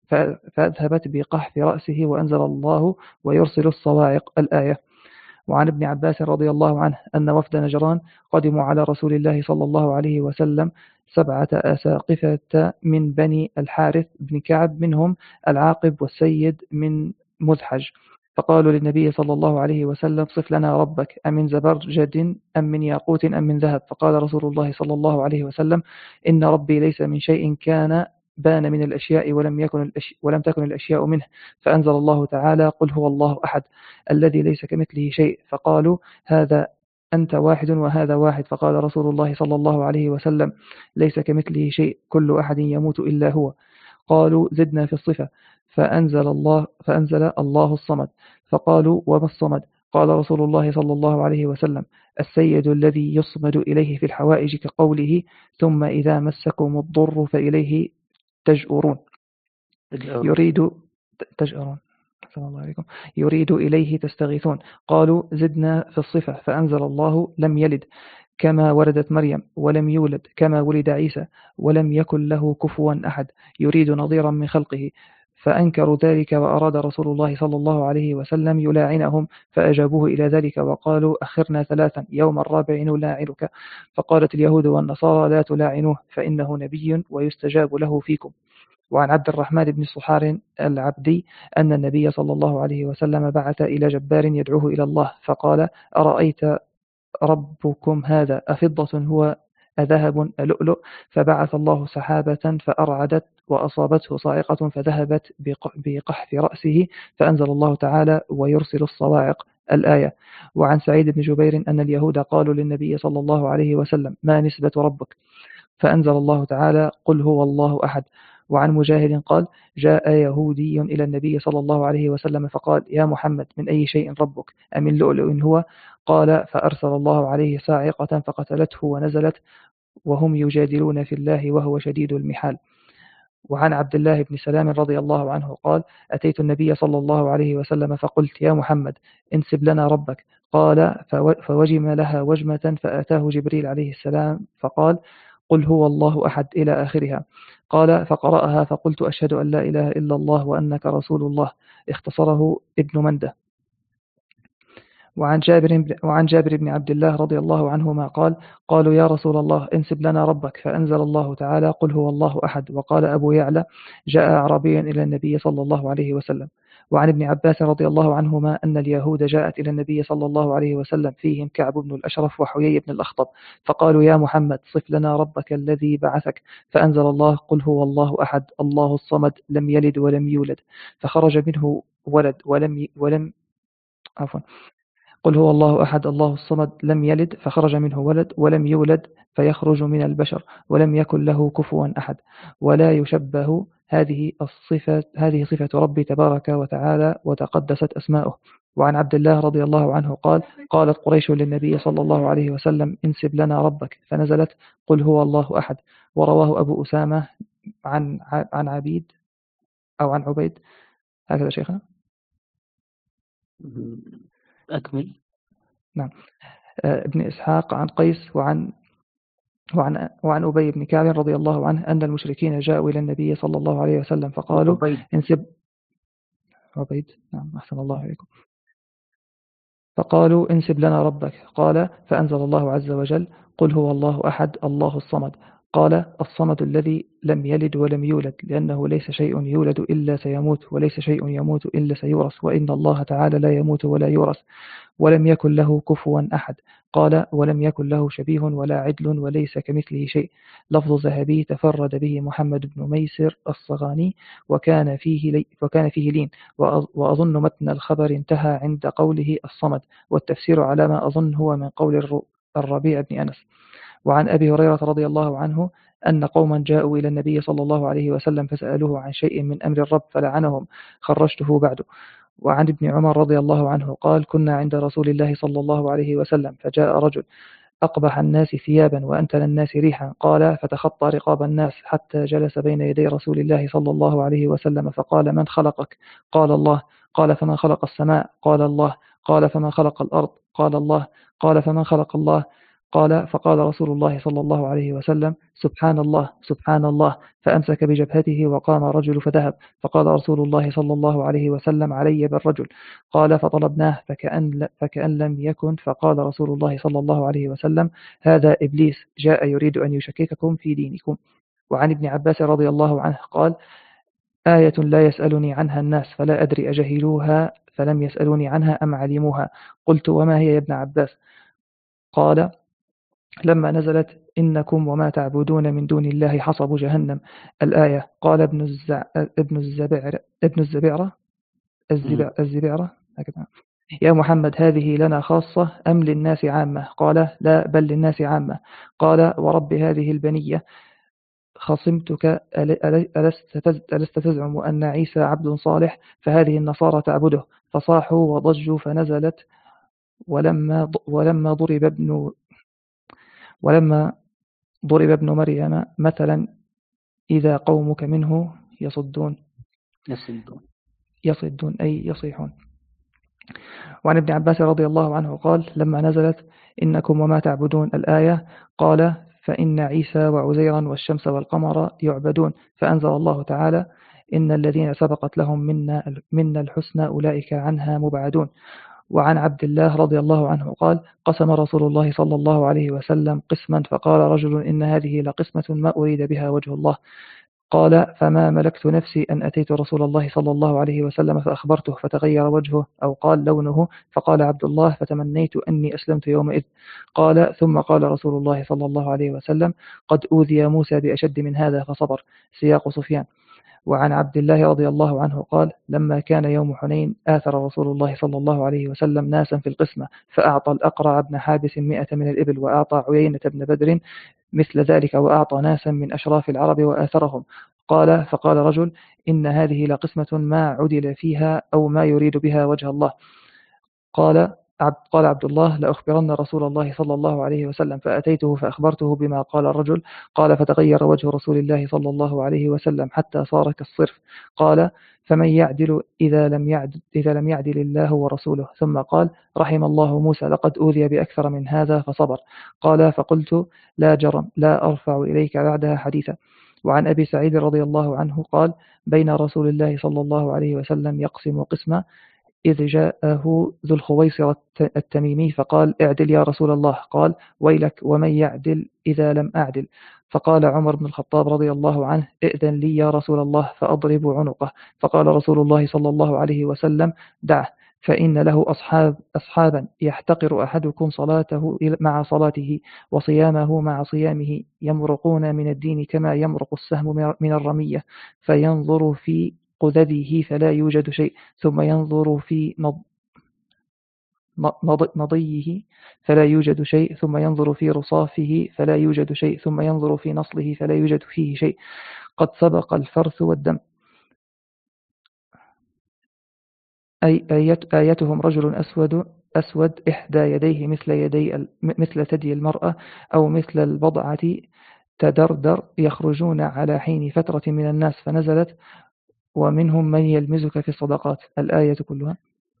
فأذهبت بقحف رأسه، وأنزل الله: ويرسل الصواعق، الآية. وعن ابن عباس رضي الله عنه أن وفد نجران قدموا على رسول الله صلى الله عليه وسلم سبعة أساقفة من بني الحارث بن كعب، منهم العاقب والسيد من مزحج. فقالوا للنبي صلى الله عليه وسلم: صف لنا ربك، أمن زبرجد أم من ياقوت أم من ذهب؟ فقال رسول الله صلى الله عليه وسلم: إن ربي ليس من شيء كان بان من الأشياء ولم يكن الأشياء ولم تكن الأشياء منه. فأنزل الله تعالى: قل هو الله أحد الذي ليس كمثله شيء. فقالوا: هذا أنت واحد وهذا واحد. فقال رسول الله صلى الله عليه وسلم: ليس كمثله شيء، كل أحد يموت إلا هو. قالوا: زدنا في الصفة. فأنزل الله فأنزل الله الصمد. فقالوا: وما الصمد؟ قال رسول الله صلى الله عليه وسلم: السيد الذي يصمد إليه في الحوائج، كقوله: ثم إذا مسكم الضر فإليه تجأرون. يريد تجأرون السلام الله عليكم. يريد إليه تستغيثون. قالوا: زدنا في الصفة. فأنزل الله: لم يلد كما ولدت مريم، ولم يولد كما ولد عيسى، ولم يكن له كفوا أحد. يريد نظيرا من خلقه. فأنكروا ذلك، وأراد رسول الله صلى الله عليه وسلم يلاعنهم، فأجابوه إلى ذلك وقالوا: أخرنا ثلاثا، يوم الرابع نلاعنك. فقالت اليهود والنصارى: لا تلاعنوه، فإنه نبي ويستجاب له فيكم. وعن عبد الرحمن بن صحار العبدي أن النبي صلى الله عليه وسلم بعث إلى جبار يدعوه إلى الله، فقال: أرأيت ربكم هذا أفضة هو أذهب ألؤلؤ؟ فبعث الله سحابة فأرعدت وأصابته صاعقة فذهبت بقحف رأسه، فأنزل الله تعالى: ويرسل الصواعق، الآية. وعن سعيد بن جبير أن اليهود قالوا للنبي صلى الله عليه وسلم: ما نسبة ربك؟ فأنزل الله تعالى: قل هو الله أحد. وعن مجاهد قال: جاء يهودي إلى النبي صلى الله عليه وسلم فقال: يا محمد، من أي شيء ربك؟ أمن لؤلؤ هو؟ قال: فأرسل الله عليه صاعقة فقتلته ونزلت: وهم يجادلون في الله وهو شديد المحال. وعن عبد الله بن سلام رضي الله عنه قال: أتيت النبي صلى الله عليه وسلم فقلت: يا محمد، انسب لنا ربك. قال: فوجم لها وجمة، فأتاه جبريل عليه السلام فقال: قل هو الله أحد، إلى آخرها. قال: فقرأها، فقلت: أشهد أن لا إله إلا الله وأنك رسول الله. اختصره ابن منده. وعن جابر وعن جابر بن عبد الله رضي الله عنهما قال: قالوا: يا رسول الله، انسب لنا ربك. فأنزل الله تعالى: قل هو الله أحد. وقال أبو يعلى: جاء أعرابي إلى النبي صلى الله عليه وسلم. وعن ابن عباس رضي الله عنهما أن اليهود جاءت إلى النبي صلى الله عليه وسلم، فيهم كعب بن الأشرف وحيي بن الأخطب، فقالوا: يا محمد، صف لنا ربك الذي بعثك. فأنزل الله: قل هو الله أحد الله الصمد، لم يلد ولم يولد فخرج منه ولد ولم ولم عفوا قل هو الله أحد الله الصمد، لم يلد فخرج منه ولد ولم يولد فيخرج من البشر، ولم يكن له كفوا أحد. ولا يشبه هذه الصفة هذه صفة ربي تبارك وتعالى وتقدست أسماؤه. وعن عبد الله رضي الله عنه قال قالت قريش للنبي صلى الله عليه وسلم انسب لنا ربك، فنزلت قل هو الله أحد. ورواه أبو أسامة عن عن عبيد أو عن عبيد، هكذا شيخنا.
أكمل.
نعم. ابن إسحاق عن قيس وعن وعن وعن أبي بن كعب رضي الله عنه أن المشركين جاءوا إلى النبي صلى الله عليه وسلم فقالوا انسب عبيد. نعم أحسن الله عليكم. فقالوا انسب لنا ربك، قال فأنزل الله عز وجل قل هو الله أحد الله الصمد. قال الصمد الذي لم يلد ولم يولد، لأنه ليس شيء يولد إلا سيموت، وليس شيء يموت إلا سيورث، وإن الله تعالى لا يموت ولا يورث، ولم يكن له كفوا أحد. قال ولم يكن له شبيه ولا عدل وليس كمثله شيء. لفظ ذهبي تفرد به محمد بن ميسر الصغاني وكان فيه لي وكان فيه لين، وأظن متن الخبر انتهى عند قوله الصمد، والتفسير على ما أظن هو من قول الربيع بن أنس. وعن أبي هريرة رضي الله عنه أن قوما جاءوا إلى النبي صلى الله عليه وسلم فسألوه عن شيء من أمر الرب فلعنهم، خرجته بعد. وعن ابن عمر رضي الله عنه قال كنا عند رسول الله صلى الله عليه وسلم فجاء رجل أقبح الناس ثيابا وأنتن الناس ريحا، قال فتخطى رقاب الناس حتى جلس بين يدي رسول الله صلى الله عليه وسلم فقال من خلقك؟ قال الله. قال فمن خلق السماء؟ قال الله. قال فمن خلق الأرض؟ قال الله. قال فمن خلق الله؟ قال فقال رسول الله صلى الله عليه وسلم سبحان الله سبحان الله، فأمسك بجبهته وقام رجل فذهب، فقال رسول الله صلى الله عليه وسلم علي بالرجل. قال فطلبناه فكأن, فكأن لم يكن، فقال رسول الله صلى الله عليه وسلم هذا إبليس جاء يريد أن يشكككم في دينكم. وعن ابن عباس رضي الله عنه قال آية لا يسألني عنها الناس فلا أدري أجهلوها فلم يسألوني عنها أم علموها. قلت وما هي يا ابن عباس؟ قال لما نزلت إنكم وما تعبدون من دون الله حصب جهنم، الآية. قال ابن الزع... ابن الزبير ابن الزبيرة الزبع... الزبيرة هكذا يا محمد هذه لنا خاصة أم للناس عامة؟ قال لا بل للناس عامة. قال ورب هذه البنية خصمتك ألست تزعم أن عيسى عبد صالح؟ فهذه النصارى تعبده. فصاحوا وضجوا فنزلت ولما ولما ضرب ابن ولما ضرب ابن مريم مثلا إذا قومك منه يصدون
يصدون
يصدون أي يصيحون. وعن ابن عباس رضي الله عنه قال لما نزلت إنكم وما تعبدون الآية قال فإن عيسى وعزيرا والشمس والقمر يعبدون، فأنزل الله تعالى إن الذين سبقت لهم منا, منا الحسنى أولئك عنها مبعدون. وعن عبد الله رضي الله عنه قال قسم رسول الله صلى الله عليه وسلم قسما فقال رجل إن هذه لقسمة ما أريد بها وجه الله. قال فما ملكت نفسي أن أتيت رسول الله صلى الله عليه وسلم فأخبرته فتغير وجهه أو قال لونه، فقال عبد الله فتمنيت أني أسلمت يومئذ. قال ثم قال رسول الله صلى الله عليه وسلم قد أوذي موسى بأشد من هذا فصبر. سياق سفيان. وعن عبد الله رضي الله عنه قال لما كان يوم حنين آثر رسول الله صلى الله عليه وسلم ناسا في القسمة، فأعطى الأقرع بن حابس مئة من الإبل، وأعطى عيينة بن بدر مثل ذلك، وأعطى ناسا من أشراف العرب وآثرهم. قال فقال رجل إن هذه لقسمة ما عدل فيها أو ما يريد بها وجه الله. قال عبد قال عبد الله لأخبرن رسول الله صلى الله عليه وسلم، فأتيته فأخبرته بما قال الرجل. قال فتغير وجه رسول الله صلى الله عليه وسلم حتى صار كالصرف. قال فمن يعدل إذا لم يعدل, إذا لم يعدل الله ورسوله. ثم قال رحم الله موسى لقد أوذي بأكثر من هذا فصبر. قال فقلت لا جرم لا أرفع إليك بعدها حديثا. وعن أبي سعيد رضي الله عنه قال بين رسول الله صلى الله عليه وسلم يقسم قسمة إذ جاءه ذو الخويصرة التميمي فقال اعدل يا رسول الله. قال ويلك ومن يعدل إذا لم أعدل. فقال عمر بن الخطاب رضي الله عنه ائذن لي يا رسول الله فأضرب عنقه. فقال رسول الله صلى الله عليه وسلم دعه فإن له أصحاب أصحابا يحتقر أحدكم صلاته مع صلاته وصيامه مع صيامه يمرقون من الدين كما يمرق السهم من الرمية، فينظر في قدده فلا يوجد شيء ثم ينظر في نضيه فلا يوجد شيء ثم ينظر في رصافه فلا يوجد شيء ثم ينظر في نصله فلا يوجد فيه شيء، قد سبق الفرث والدم. أي آيت آيتهم رجل أسود أسود إحدى يديه مثل يدي مثل ثدي المرأة أو مثل البضعة تدردر يخرجون على حين فترة من الناس فنزلت ومنهم من يلمزك في الصدقات الآية كلها.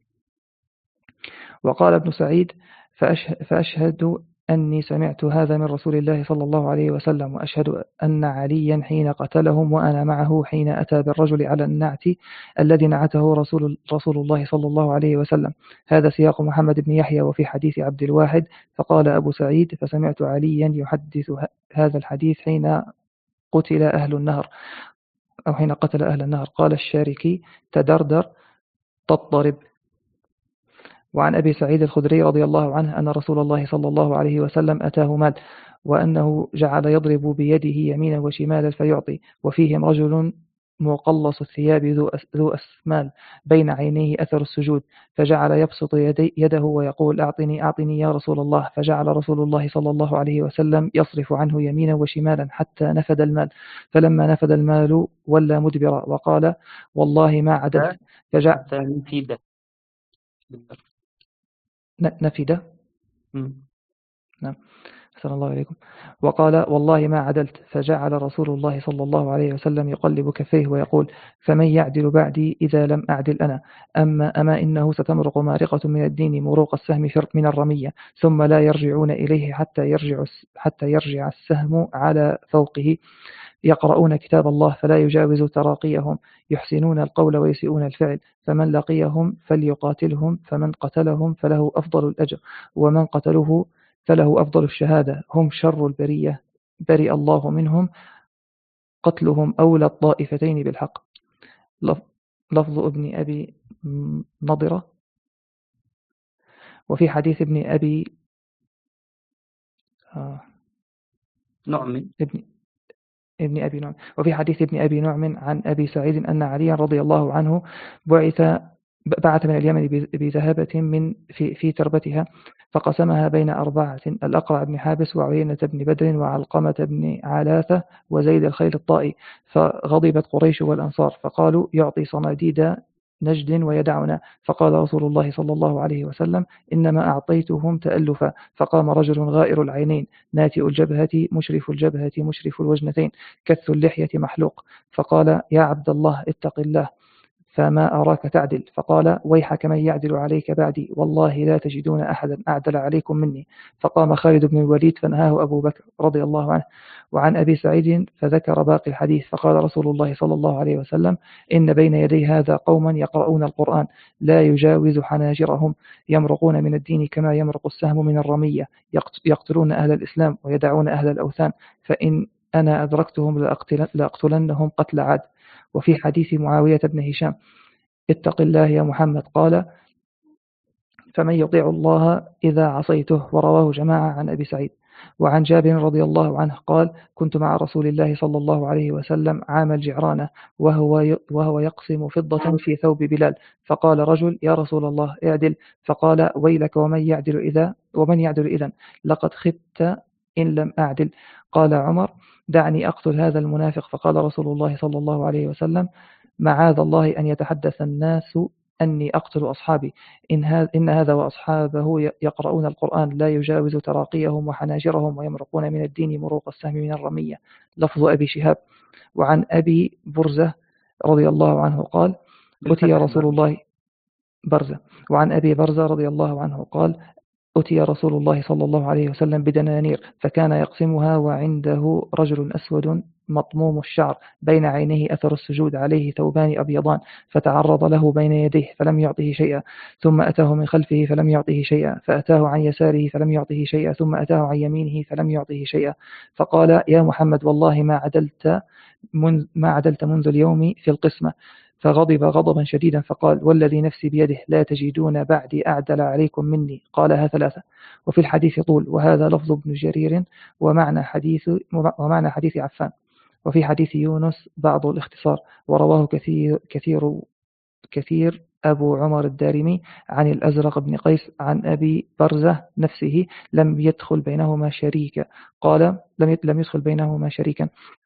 وقال ابن سعيد فأشهد أني سمعت هذا من رسول الله صلى الله عليه وسلم، وأشهد أن عليا حين قتلهم وأنا معه حين أتى بالرجل على النعت الذي نعته رسول, رسول الله صلى الله عليه وسلم. هذا سياق محمد بن يحيى. وفي حديث عبد الواحد فقال أبو سعيد فسمعت عليا يحدث هذا الحديث حين قتل أهل النهر أو حين قتل أهل النهر. قال الشاركي تدردر تضطرب. وعن أبي سعيد الخدري رضي الله عنه أن رسول الله صلى الله عليه وسلم أتاه مال وأنه جعل يضرب بيده يمينا وشمالا فيعطي، وفيهم رجل مقلص الثياب ذو أسمال بين عينيه أثر السجود، فجعل يبسط يدي يده ويقول أعطني أعطني يا رسول الله، فجعل رسول الله صلى الله عليه وسلم يصرف عنه يمينا وشمالا حتى نفد المال، فلما نفد المال ولى مدبرا وقال والله ما عدلت، فجعل
نفيدة
نفد نعم أحسن الله عليكم. وقال والله ما عدلت، فجعل رسول الله صلى الله عليه وسلم يقلب كفيه ويقول فمن يعدل بعدي إذا لم أعدل أنا، أما أما إنه ستمرق مارقة من الدين مروق السهم من الرمية، ثم لا يرجعون إليه حتى يرجع حتى يرجع السهم على فوقه، يقرؤون كتاب الله فلا يجاوز تراقيهم، يحسنون القول ويسيئون الفعل، فمن لقيهم فليقاتلهم، فمن قتلهم فله أفضل الأجر، ومن قتله فله أفضل الشهادة، هم شر البرية برئ الله منهم، قتلهم أولى الطائفتين بالحق. لفظ ابن أبي نضرة. وفي حديث ابن أبي آه
نعم
ابن ابن أبي نعم وفي حديث ابن أبي نعم عن أبي سعيد أن عليا رضي الله عنه بعث بعث من اليمن بذهبة من في في تربتها فقسمها بين أربعة: الأقرع بن حابس وعيينة بن بدر وعلقمة بن علاثة وزيد الخيل الطائي، فغضبت قريش والأنصار فقالوا يعطي صناديد نجد ويدعنا، فقال رسول الله صلى الله عليه وسلم إنما أعطيتهم تألفا، فقام رجل غائر العينين ناتئ الجبهة مشرف الجبهة مشرف الوجنتين كث اللحية محلوق، فقال يا عبد الله اتق الله فما أراك تعدل، فقال ويحك من يعدل عليك بعدي، والله لا تجدون أحدا أعدل عليكم مني، فقام خالد بن الوليد فنهاه أبو بكر رضي الله عنه. وعن أبي سعيد فذكر باقي الحديث فقال رسول الله صلى الله عليه وسلم إن بين يدي هذا قوما يقرؤون القرآن لا يجاوز حناجرهم، يمرقون من الدين كما يمرق السهم من الرمية، يقتلون أهل الإسلام ويدعون أهل الأوثان، فإن أنا أدركتهم لأقتلنهم قتل عاد. وفي حديث معاوية بن هشام اتق الله يا محمد قال فمن يطيع الله إذا عصيته، ورواه جماعة عن أبي سعيد. وعن جابر رضي الله عنه قال كنت مع رسول الله صلى الله عليه وسلم عام الجعرانة وهو وهو يقسم فضة في ثوب بلال، فقال رجل يا رسول الله اعدل، فقال ويلك ومن يعدل إذا ومن يعدل إذن لقد خبت إن لم أعدل. قال عمر دعني أقتل هذا المنافق، فقال رسول الله صلى الله عليه وسلم معاذ الله أن يتحدث الناس أني أقتل أصحابي، إن هذا, إن هذا وأصحابه يقرؤون القرآن لا يجاوز تراقيهم وحناجرهم ويمرقون من الدين مروق السهم من الرمية. لفظ أبي شهاب. وعن أبي برزة رضي الله عنه قال أتي رسول الله برزة وعن أبي برزة رضي الله عنه قال أتي رسول الله صلى الله عليه وسلم بدنانير فكان يقسمها وعنده رجل أسود مطموم الشعر بين عينيه أثر السجود عليه ثوبان أبيضان، فتعرض له بين يديه فلم يعطه شيئا، ثم أتاه من خلفه فلم يعطه شيئا، فأتاه عن يساره فلم يعطه شيئا، ثم أتاه عن يمينه فلم يعطه شيئا، فقال يا محمد والله ما عدلت منذ, ما عدلت منذ اليوم في القسمة، فغضب غضبا شديدا فقال والذي نفسي بيده لا تجدون بعدي أعدل عليكم مني، قالها ثلاثة. وفي الحديث طول، وهذا لفظ ابن جرير ومعنى حديث, ومعنى حديث عفان. وفي حديث يونس بعض الاختصار، ورواه كثير, كثير, كثير أبو عمر الدارمي عن الأزرق بن قيس عن أبي برزة نفسه لم يدخل بينهما شريكا، قال لم لم يدخل بينهما شريكا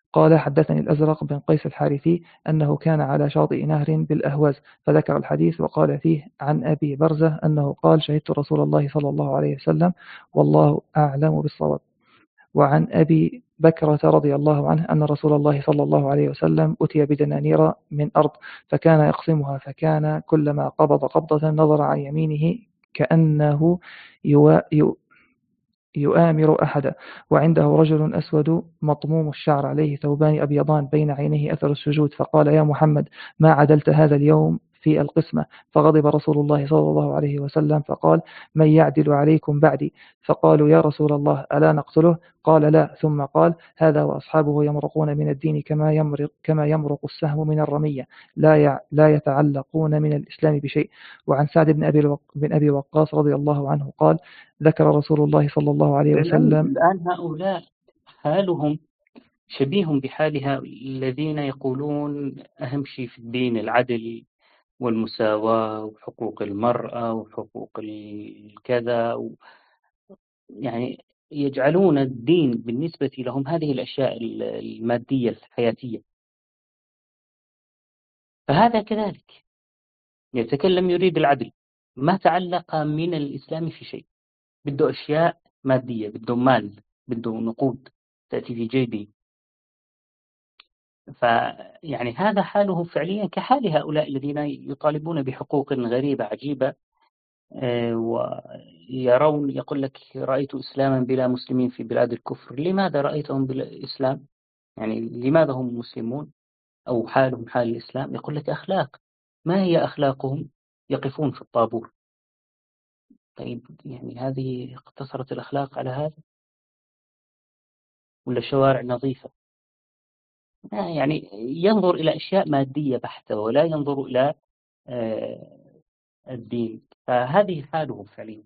قال حدثني الأزرق بن قيس الحارثي أنه كان على شاطئ نهر بالأهواز فذكر الحديث وقال فيه عن أبي برزة أنه قال شهدت رسول الله صلى الله عليه وسلم والله أعلم بالصواب. وعن أبي بكرة رضي الله عنه أن رسول الله صلى الله عليه وسلم أتي بدنانير من أرض فكان يقسمها فكان كلما قبض قبضة نظر عن يمينه كأنه يؤامر أحدا وعنده رجل أسود مطموم الشعر عليه ثوبان أبيضان بين عينيه أثر السجود فقال يا محمد ما عدلت هذا اليوم في القسمة فغضب رسول الله صلى الله عليه وسلم فقال من يعدل عليكم بعدي فقالوا يا رسول الله ألا نقتله قال لا ثم قال هذا وأصحابه يمرقون من الدين كما يمرق, كما يمرق السهم من الرمية لا لا يتعلقون من الإسلام بشيء. وعن سعد بن أبي, بن أبي وقاص رضي الله عنه قال ذكر رسول الله صلى الله عليه وسلم
الآن هؤلاء حالهم شبيه بحال الذين يقولون أهم شيء في الدين العدل والمساواة وحقوق المرأة وحقوق الكذا و... يعني يجعلون الدين بالنسبة لهم هذه الأشياء المادية الحياتية. فهذا كذلك يتكلم يريد العدل ما تعلق من الإسلام في شيء بده أشياء مادية بده مال بده نقود تأتي في جيبه. فيعني هذا حاله فعليا كحال هؤلاء الذين يطالبون بحقوق غريبة عجيبة ويرون يقول لك رأيت إسلاما بلا مسلمين في بلاد الكفر. لماذا رأيتهم بلا إسلام؟ يعني لماذا هم مسلمون أو حالهم حال الإسلام؟ يقول لك أخلاق. ما هي أخلاقهم؟ يقفون في الطابور. طيب يعني هذه اقتصرت الأخلاق على هذا ولا شوارع نظيفة؟ يعني ينظر إلى أشياء مادية بحتة ولا ينظر إلى الدين. فهذه حاله فعليا.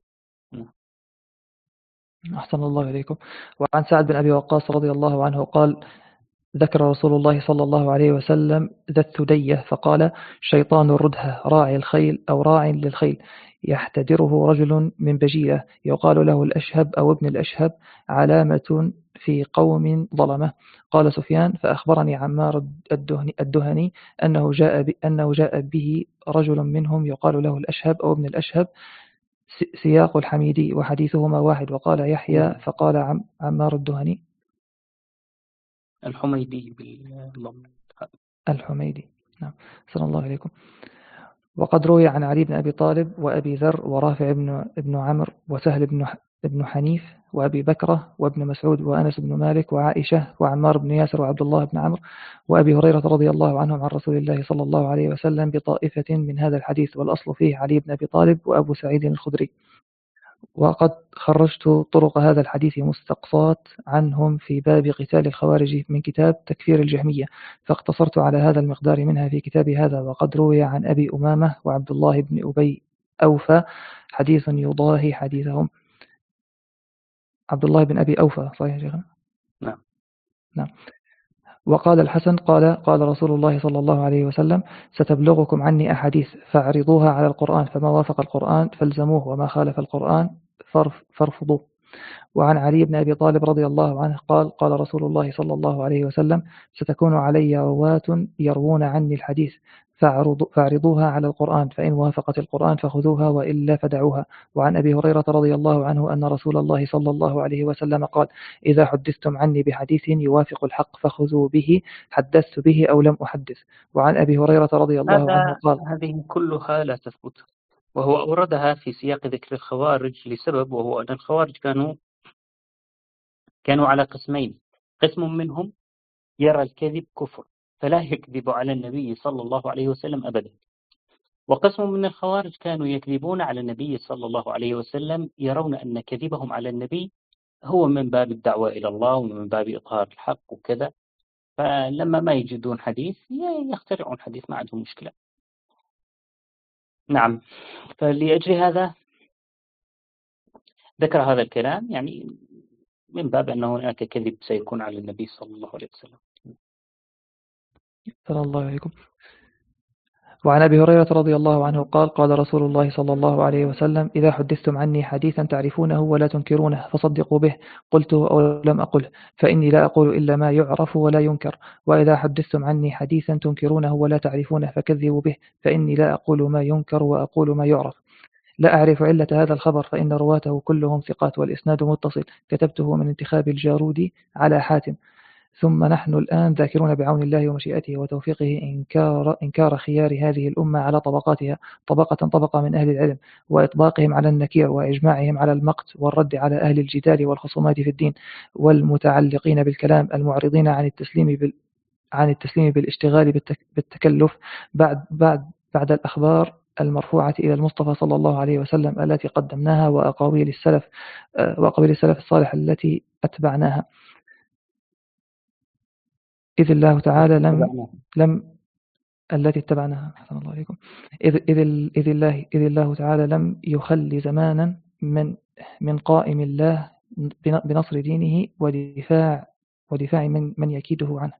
أحسن الله إليكم. وعن سعد بن أبي وقاص رضي الله عنه قال ذكر رسول الله صلى الله عليه وسلم ذا الثدية فقال شيطان الردهة راعي الخيل أو راع للخيل يحتدره رجل من بجيلة يقال له الأشهب أو ابن الأشهب علامة في قوم ظلمة. قال سفيان فأخبرني عمار الدهني أنه جاء, أنه جاء به رجل منهم يقال له الأشهب أو ابن الأشهب سياق الحميدي وحديثهما واحد. وقال يحيى فقال عمار الدهني
الحميدي بالضم
الحميدي. نعم صلى الله عليكم. وقد روي عن علي بن أبي طالب وأبي ذر ورافع بن ابن عمرو وسهل بن ابن حنيف وأبي بكرة وابن مسعود وأنس بن مالك وعائشة وعمار بن ياسر وعبد الله بن عمرو وأبي هريرة رضي الله عنهم عن رسول الله صلى الله عليه وسلم بطائفة من هذا الحديث والأصل فيه علي بن أبي طالب وأبو سعيد الخدري. وقد خرجت طرق هذا الحديث مستقصات عنهم في باب قتال الخوارج من كتاب تكفير الجهمية فاقتصرت على هذا المقدار منها في كتاب هذا. وقد روي عن أبي أمامة وعبد الله بن أبي أوفى حديث يضاهي حديثهم. عبد الله بن أبي أوفى صحيح يا شيخنا؟
نعم
نعم. وقال الحسن قال قال رسول الله صلى الله عليه وسلم ستبلغكم عني أحاديث فاعرضوها على القرآن فما وافق القرآن فالزموه وما خالف القرآن فارفضوه. وعن علي بن أبي طالب رضي الله عنه قال قال رسول الله صلى الله عليه وسلم ستكون علي رواة يروون عني الحديث فاعرضوها على القرآن فإن وافقت القرآن فخذوها وإلا فدعوها. وعن أبي هريرة رضي الله عنه أن رسول الله صلى الله عليه وسلم قال إذا حدثتم عني بحديث يوافق الحق فخذوا به حدثت به أو لم أحدث. وعن أبي هريرة رضي الله عنه قال
هذه كلها لا تثبت. وهو أوردها في سياق ذكر الخوارج لسبب وهو أن الخوارج كانوا كانوا على قسمين. قسم منهم يرى الكذب كفر فلا يكذب على النبي صلى الله عليه وسلم أبدا. وقسم من الخوارج كانوا يكذبون على النبي صلى الله عليه وسلم يرون أن كذبهم على النبي هو من باب الدعوة إلى الله ومن باب إظهار الحق وكذا. فلما ما يجدون حديث يخترعون حديث ما عندهم مشكلة. نعم. فلأجل هذا ذكر هذا الكلام يعني من باب أنه هناك كذب سيكون على النبي صلى الله عليه وسلم.
صلى الله عليكم. وعن أبي هريرة رضي الله عنه قال قال رسول الله صلى الله عليه وسلم إذا حدثتم عني حديثا تعرفونه ولا تنكرونه فصدقوا به قلته أو لم أقله فإني لا أقول إلا ما يعرف ولا ينكر وإذا حدثتم عني حديثا تنكرونه ولا تعرفونه فكذبوا به فإني لا أقول ما ينكر وأقول ما يعرف. لا أعرف علة هذا الخبر فإن رواته كلهم ثقات والإسناد متصل كتبته من انتخاب الجارودي على حاتم. ثم نحن الآن ذاكرون بعون الله ومشيئته وتوفيقه إنكار, إنكار خيار هذه الأمة على طبقاتها طبقة طبقة من أهل العلم وإطباقهم على النكير وإجماعهم على المقت والرد على أهل الجدال والخصومات في الدين والمتعلقين بالكلام المعرضين عن التسليم بال عن التسليم بالاشتغال بالتكلف بعد بعد بعد الأخبار المرفوعة إلى المصطفى صلى الله عليه وسلم التي قدمناها وأقاويل السلف وأقاويل السلف الصالح التي أتبعناها إذ الله تعالى لم لم التي اتبعناها أحسن الله عليكم إذ إذ إذ الله إذ الله تعالى لم يخلي زمانا من من قائم الله بنصر دينه ودفاع ودفاع من من يكيده عنه.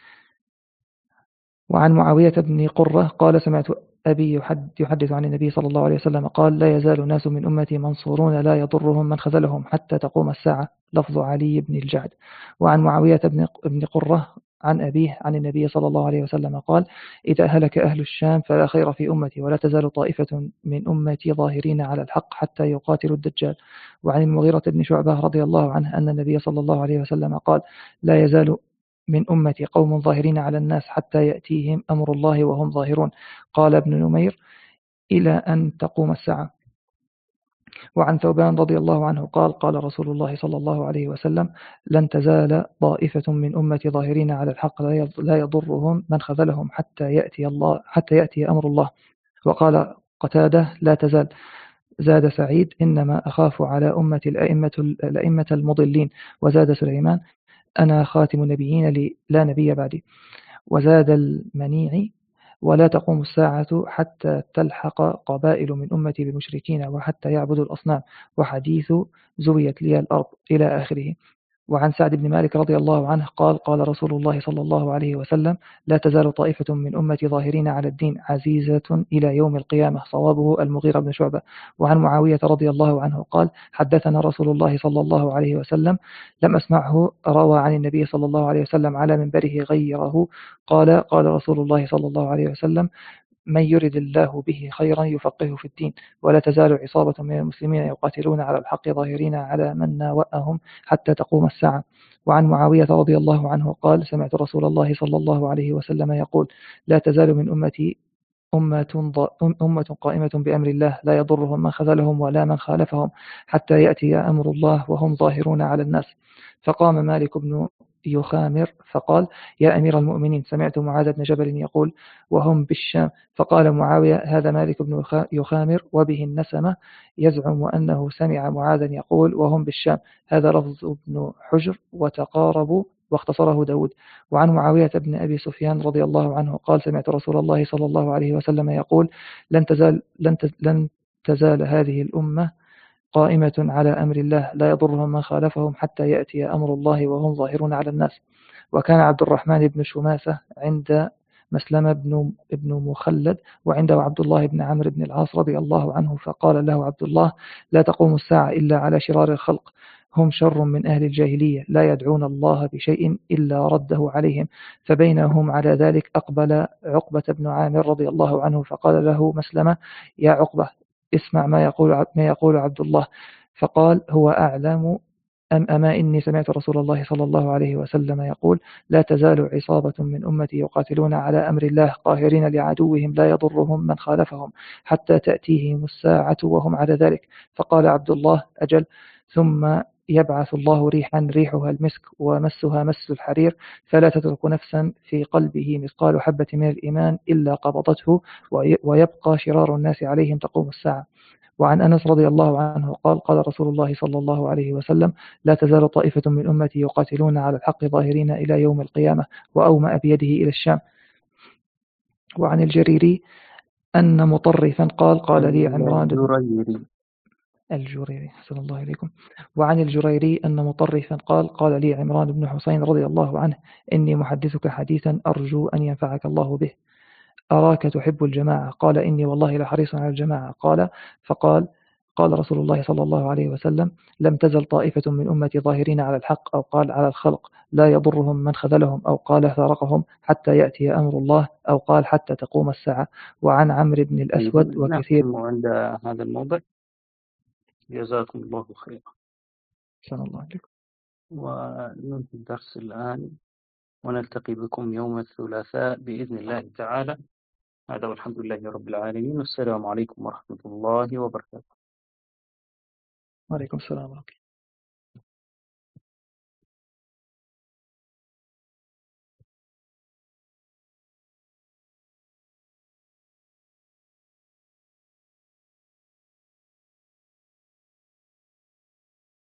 وعن معاوية بن قرة قال سمعت أبي يحدث عن النبي صلى الله عليه وسلم قال لا يزال ناس من أمتي منصورون لا يضرهم من خذلهم حتى تقوم الساعة لفظ علي بن الجعد. وعن معاوية بن قرة عن أبيه عن النبي صلى الله عليه وسلم قال إذا هلك أهل الشام فلا خير في أمتي ولا تزال طائفة من أمتي ظاهرين على الحق حتى يقاتلوا الدجال. وعن المغيرة بن شعبة رضي الله عنه أن النبي صلى الله عليه وسلم قال لا يزال من أمتي قوم ظاهرين على الناس حتى يأتيهم أمر الله وهم ظاهرون. قال ابن نمير إلى أن تقوم الساعة. وعن ثوبان رضي الله عنه قال قال رسول الله صلى الله عليه وسلم لن تزال طائفة من أمتي ظاهرين على الحق لا يضرهم من خذلهم حتى يأتي الله حتى يأتي أمر الله. وقال قتادة لا تزال. زاد سعيد إنما أخاف على أمة الأئمة الأئمة المضلين. وزاد سليمان أنا خاتم النبيين لا نبي بعدي. وزاد المنيعي ولا تقوم الساعة حتى تلحق قبائل من أمتي بالمشركين وحتى يعبدوا الأصنام وحديث زويت لي الأرض إلى آخره. وعن سعد بن مالك رضي الله عنه قال قال رسول الله صلى الله عليه وسلم لا تزال طائفة من أمتي ظاهرين على الدين عزيزة إلى يوم القيامة. صوابه المغيرة بن شعبة. وعن معاوية رضي الله عنه قال حدثنا رسول الله صلى الله عليه وسلم لم أسمعه روى عن النبي صلى الله عليه وسلم على منبره غيره قال قال رسول الله صلى الله عليه وسلم من يرد الله به خيرا يفقهه في الدين ولا تزال عصابة من المسلمين يقاتلون على الحق ظاهرين على من ناوأهم حتى تقوم الساعة. وعن معاوية رضي الله عنه قال سمعت رسول الله صلى الله عليه وسلم يقول لا تزال من أمتي أمة, أمة قائمة بأمر الله لا يضرهم من خذلهم ولا من خالفهم حتى يأتي أمر الله وهم ظاهرون على الناس. فقام مالك بن يخامر فقال يا أمير المؤمنين سمعت معاذ بن جبل يقول وهم بالشام. فقال معاوية هذا مالك بن يخامر وبه النسمة يزعم أنه سمع معاذا يقول وهم بالشام. هذا لفظ ابن حجر وتقاربوا واختصره داود. وعن معاوية بن أبي سفيان رضي الله عنه قال سمعت رسول الله صلى الله عليه وسلم يقول لن تزال, لن لن تزال هذه الأمة قائمة على أمر الله لا يضرهم من خالفهم حتى يأتي أمر الله وهم ظاهرون على الناس. وكان عبد الرحمن بن شماسة عند مسلم بن, بن مخلد وعنده عبد الله بن عمرو بن العاص رضي الله عنه فقال له عبد الله لا تقوم الساعة إلا على شرار الخلق هم شر من أهل الجاهلية لا يدعون الله بشيء إلا رده عليهم. فبينهم على ذلك أقبل عقبة بن عامر رضي الله عنه فقال له مسلم يا عقبة اسمع ما يقول ما يقول عبد الله. فقال هو أعلم أم أما إني سمعت رسول الله صلى الله عليه وسلم يقول لا تزال عصابة من أمتي يقاتلون على أمر الله قاهرين لعدوهم لا يضرهم من خالفهم حتى تأتيهم الساعة وهم على ذلك. فقال عبد الله أجل. ثم يبعث الله ريحا ريحها المسك ومسها مس الحرير فلا تترك نفسا في قلبه مثقال حبة من الإيمان إلا قبضته ويبقى شرار الناس عليهم تقوم الساعة. وعن أنس رضي الله عنه قال قال رسول الله صلى الله عليه وسلم لا تزال طائفة من أمتي يقاتلون على الحق ظاهرين إلى يوم القيامة وأومأ بيده إلى الشام. وعن الجريري أن مطرفا قال قال لي عمران الجريري حسن الله عليكم. وعن الجريري أن مطرفا قال قال لي عمران بن حسين رضي الله عنه إني محدثك حديثا أرجو أن ينفعك الله به. أراك تحب الجماعة. قال إني والله لحريص على الجماعة. قال فقال قال رسول الله صلى الله عليه وسلم لم تزل طائفة من أمتي ظاهرين على الحق، أو قال على الخلق، لا يضرهم من خذلهم، أو قال فارقهم، حتى يأتي أمر الله، أو قال حتى تقوم الساعة. وعن عمرو بن الأسود وكثير.
نختم عند هذا الموضع. جزاكم الله خيرا.
شاء الله عليكم.
وننهي الدرس الآن، ونلتقي بكم يوم الثلاثاء بإذن الله تعالى. هذا والحمد لله رب العالمين، والسلام عليكم ورحمة الله وبركاته.
وعليكم السلام ورحمة الله.